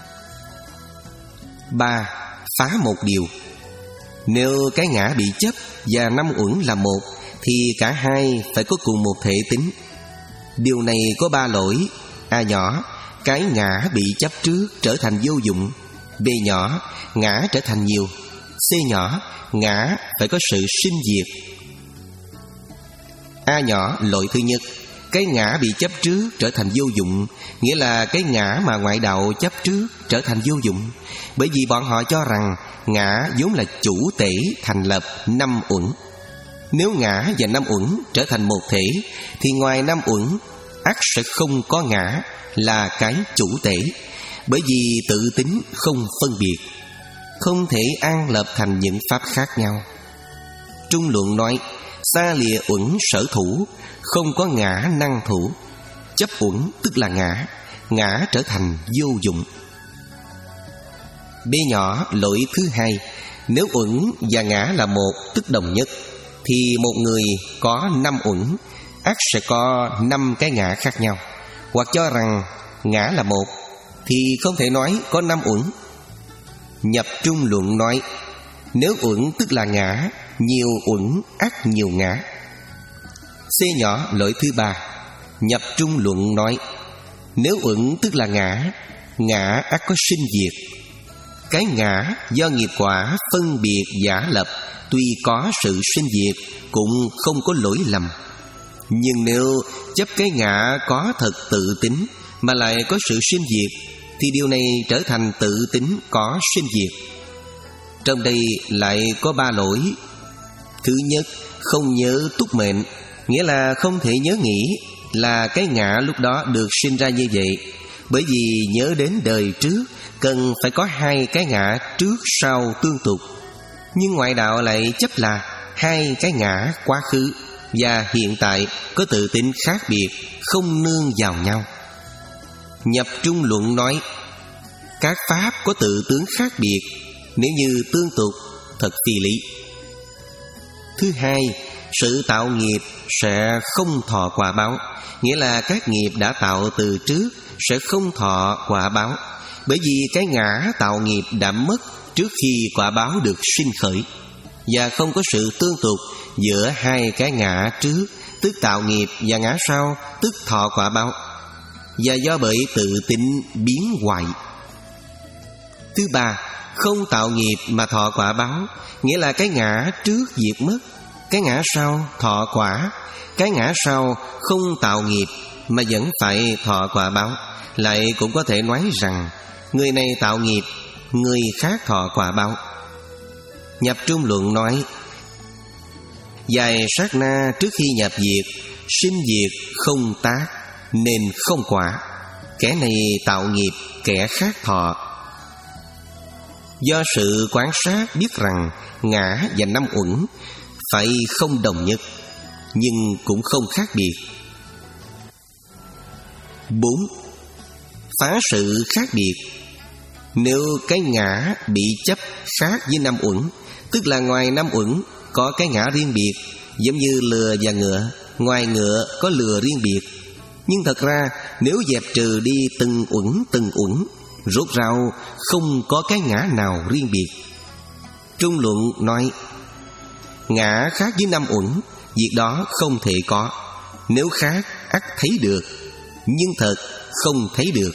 Ba, phá một điều. Nếu cái ngã bị chấp và năm uẩn là một, thì cả hai phải có cùng một thể tính. Điều này có ba lỗi. A nhỏ, cái ngã bị chấp trước trở thành vô dụng. B nhỏ, ngã trở thành nhiều. C nhỏ, ngã phải có sự sinh diệt. A nhỏ, lỗi thứ nhất, cái ngã bị chấp trước trở thành vô dụng, nghĩa là cái ngã mà ngoại đạo chấp trước trở thành vô dụng. Bởi vì bọn họ cho rằng ngã vốn là chủ tể thành lập năm uẩn. Nếu ngã và năm uẩn trở thành một thể, thì ngoài năm uẩn ắt sẽ không có ngã là cái chủ tể. Bởi vì tự tính không phân biệt, không thể an lập thành những pháp khác nhau. Trung luận nói xa lìa uẩn sở thủ, không có ngã năng thủ. Chấp uẩn tức là ngã, ngã trở thành vô dụng. B nhỏ lỗi thứ hai, nếu uẩn và ngã là một tức đồng nhất, thì một người có năm uẩn ắt sẽ có năm cái ngã khác nhau. Hoặc cho rằng ngã là một thì không thể nói có năm uẩn. Nhập trung luận nói nếu uẩn tức là ngã, nhiều uẩn ắt nhiều ngã. C nhỏ lỗi thứ ba, nhập trung luận nói nếu uẩn tức là ngã, ngã ắt có sinh diệt. Cái ngã do nghiệp quả phân biệt giả lập, tuy có sự sinh diệt cũng không có lỗi lầm. Nhưng nếu chấp cái ngã có thật tự tính mà lại có sự sinh diệt, thì điều này trở thành tự tính có sinh diệt. Trong đây lại có ba lỗi. Thứ nhất, không nhớ túc mệnh, nghĩa là không thể nhớ nghĩ là cái ngã lúc đó được sinh ra như vậy. Bởi vì nhớ đến đời trước cần phải có hai cái ngã trước sau tương tục. Nhưng ngoại đạo lại chấp là hai cái ngã quá khứ và hiện tại có tự tính khác biệt, không nương vào nhau. Nhập trung luận nói các pháp có tự tướng khác biệt, nếu như tương tục thật phi lý. Thứ hai, sự tạo nghiệp sẽ không thọ quả báo, nghĩa là các nghiệp đã tạo từ trước sẽ không thọ quả báo. Bởi vì cái ngã tạo nghiệp đã mất trước khi quả báo được sinh khởi, và không có sự tương tục giữa hai cái ngã trước tức tạo nghiệp và ngã sau tức thọ quả báo, và do bởi tự tính biến hoại. Thứ ba, không tạo nghiệp mà thọ quả báo, nghĩa là cái ngã trước diệt mất, cái ngã sau thọ quả. Cái ngã sau không tạo nghiệp mà vẫn phải thọ quả báo. Lại cũng có thể nói rằng người này tạo nghiệp, người khác thọ quả báo. Nhập trung luận nói vài sát na trước khi nhập diệt, sinh diệt không tác nên không quả. Kẻ này tạo nghiệp, kẻ khác thọ. Do sự quan sát biết rằng ngã và năm uẩn phải không đồng nhất, nhưng cũng không khác biệt. Bốn, phá sự khác biệt. Nếu cái ngã bị chấp khác với năm uẩn, tức là ngoài năm uẩn có cái ngã riêng biệt, giống như lừa và ngựa, ngoài ngựa có lừa riêng biệt. Nhưng thật ra nếu dẹp trừ đi từng uẩn từng uẩn, rốt ráo không có cái ngã nào riêng biệt. Trung luận nói ngã khác với năm uẩn, việc đó không thể có. Nếu khác ắt thấy được, nhưng thật không thấy được.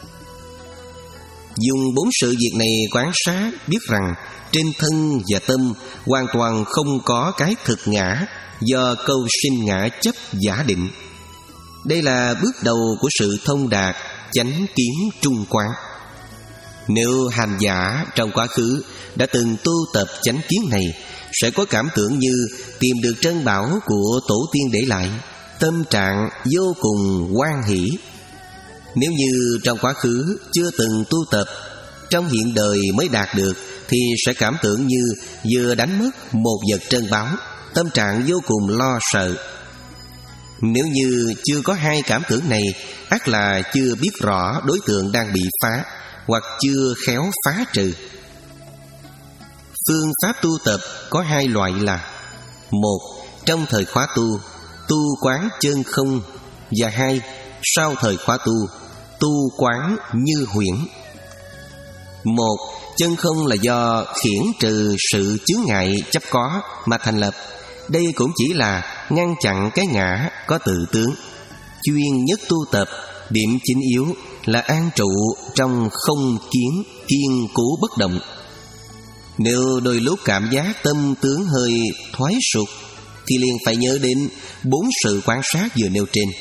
Dùng bốn sự việc này quan sát biết rằng trên thân và tâm hoàn toàn không có cái thực ngã, do câu sinh ngã chấp giả định. Đây là bước đầu của sự thông đạt chánh kiến trung quán. Nếu hành giả trong quá khứ đã từng tu tập chánh kiến này, sẽ có cảm tưởng như tìm được trân bảo của tổ tiên để lại, tâm trạng vô cùng hoan hỷ. Nếu như trong quá khứ chưa từng tu tập, trong hiện đời mới đạt được, thì sẽ cảm tưởng như vừa đánh mất một vật trân báu, tâm trạng vô cùng lo sợ. Nếu như chưa có hai cảm tưởng này, ắt là chưa biết rõ đối tượng đang bị phá, hoặc chưa khéo phá trừ. Phương pháp tu tập có hai loại là: một, trong thời khóa tu, tu quán chân không; và hai, sau thời khóa tu, tu quán như huyễn. Một, chân không là do khiển trừ sự chướng ngại chấp có mà thành lập. Đây cũng chỉ là ngăn chặn cái ngã có tự tướng. Chuyên nhất tu tập, điểm chính yếu là an trụ trong không kiến, kiên cố bất động. Nếu đôi lúc cảm giác tâm tướng hơi thoái sụt, thì liền phải nhớ đến bốn sự quan sát vừa nêu trên.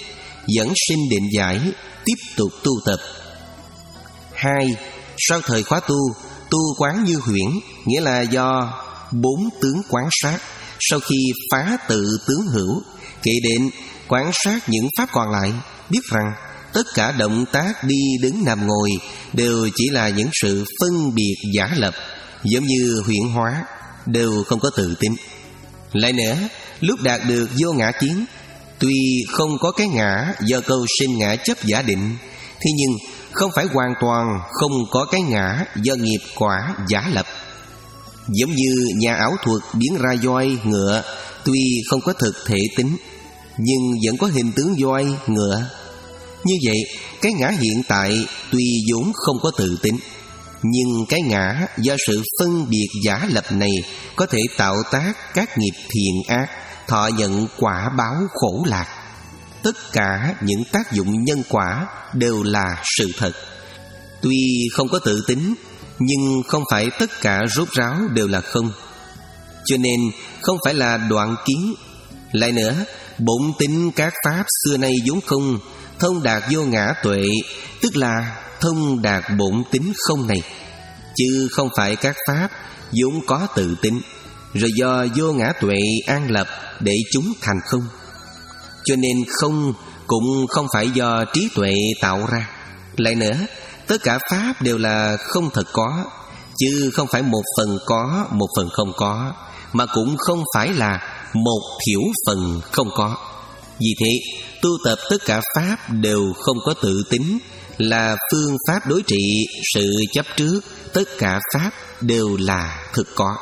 dẫn sinh định giải, tiếp tục tu tập. Hai, sau thời khóa tu, tu quán như huyễn, nghĩa là do bốn tướng quán sát. Sau khi phá tự tướng hữu, kệ định quán sát những pháp còn lại, biết rằng tất cả động tác đi đứng nằm ngồi đều chỉ là những sự phân biệt giả lập, giống như huyễn hóa, đều không có tự tính. Lại nữa, lúc đạt được vô ngã kiến, tuy không có cái ngã do câu sinh ngã chấp giả định, thế nhưng không phải hoàn toàn không có cái ngã do nghiệp quả giả lập. Giống như nhà ảo thuật biến ra voi, ngựa, tuy không có thực thể tính, nhưng vẫn có hình tướng voi, ngựa. Như vậy, cái ngã hiện tại tuy vốn không có tự tính, nhưng cái ngã do sự phân biệt giả lập này có thể tạo tác các nghiệp thiện ác, thọ nhận quả báo khổ lạc. Tất cả những tác dụng nhân quả đều là sự thật. Tuy không có tự tính, nhưng không phải tất cả rốt ráo đều là không. Cho nên không phải là đoạn kiến. Lại nữa, bổn tính các pháp xưa nay vốn không, thông đạt vô ngã tuệ, tức là thông đạt bổn tính không này, chứ không phải các pháp vốn có tự tính, rồi do vô ngã tuệ an lập để chúng thành không. Cho nên không cũng không phải do trí tuệ tạo ra. Lại nữa, tất cả pháp đều là không thật có, chứ không phải một phần có, một phần không có, mà cũng không phải là một thiểu phần không có. Vì thế, tu tập tất cả pháp đều không có tự tính, là phương pháp đối trị sự chấp trước. Tất cả pháp đều là thực có.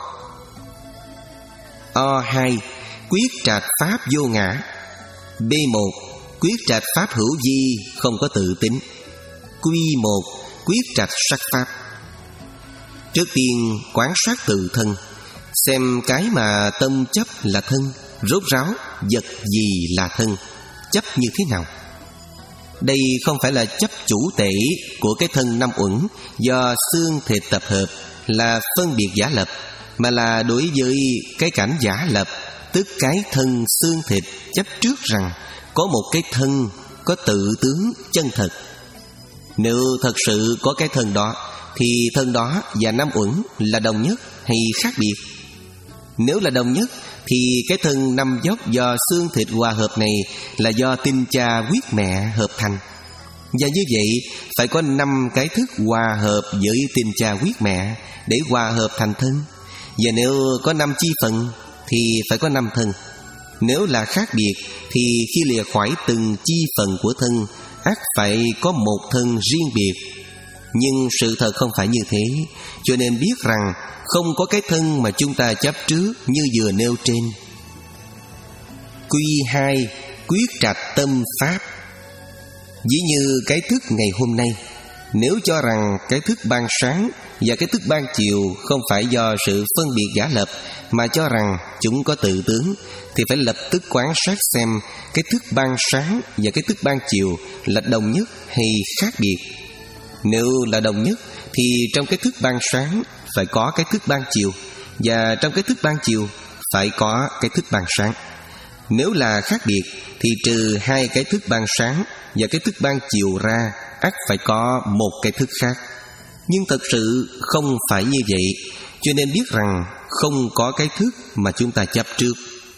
O hai. Quyết trạch pháp vô ngã. B một. Quyết trạch pháp hữu vi không có tự tính. Quy một. Quyết trạch sắc pháp. Trước tiên quán sát tự thân, xem cái mà tâm chấp là thân, rốt ráo vật gì là thân, chấp như thế nào. Đây không phải là chấp chủ tể của cái thân năm uẩn do xương thịt tập hợp, là phân biệt giả lập, mà là đối với cái cảnh giả lập, tức cái thân xương thịt chấp trước rằng có một cái thân có tự tướng chân thật. Nếu thật sự có cái thân đó, thì thân đó và năm uẩn là đồng nhất hay khác biệt? Nếu là đồng nhất, thì cái thân năm dốc do xương thịt hòa hợp này là do tinh cha huyết mẹ hợp thành. Và như vậy phải có năm cái thức hòa hợp với tinh cha huyết mẹ để hòa hợp thành thân. Và nếu có năm chi phần thì phải có năm thân. Nếu là khác biệt thì khi lìa khỏi từng chi phần của thân, ắt phải có một thân riêng biệt. Nhưng sự thật không phải như thế, cho nên biết rằng không có cái thân mà chúng ta chấp trước như vừa nêu trên. Quy hai. Quyết trạch tâm pháp. Ví như cái thức ngày hôm nay, nếu cho rằng cái thức ban sáng và cái thức ban chiều không phải do sự phân biệt giả lập, mà cho rằng chúng có tự tướng, thì phải lập tức quan sát xem cái thức ban sáng và cái thức ban chiều là đồng nhất hay khác biệt. Nếu là đồng nhất thì trong cái thức ban sáng phải có cái thức ban chiều, và trong cái thức ban chiều phải có cái thức ban sáng. Nếu là khác biệt thì trừ hai cái thức ban sáng và cái thức ban chiều ra, ắt phải có một cái thức khác. Nhưng thật sự không phải như vậy, cho nên biết rằng không có cái thức mà chúng ta chấp trước.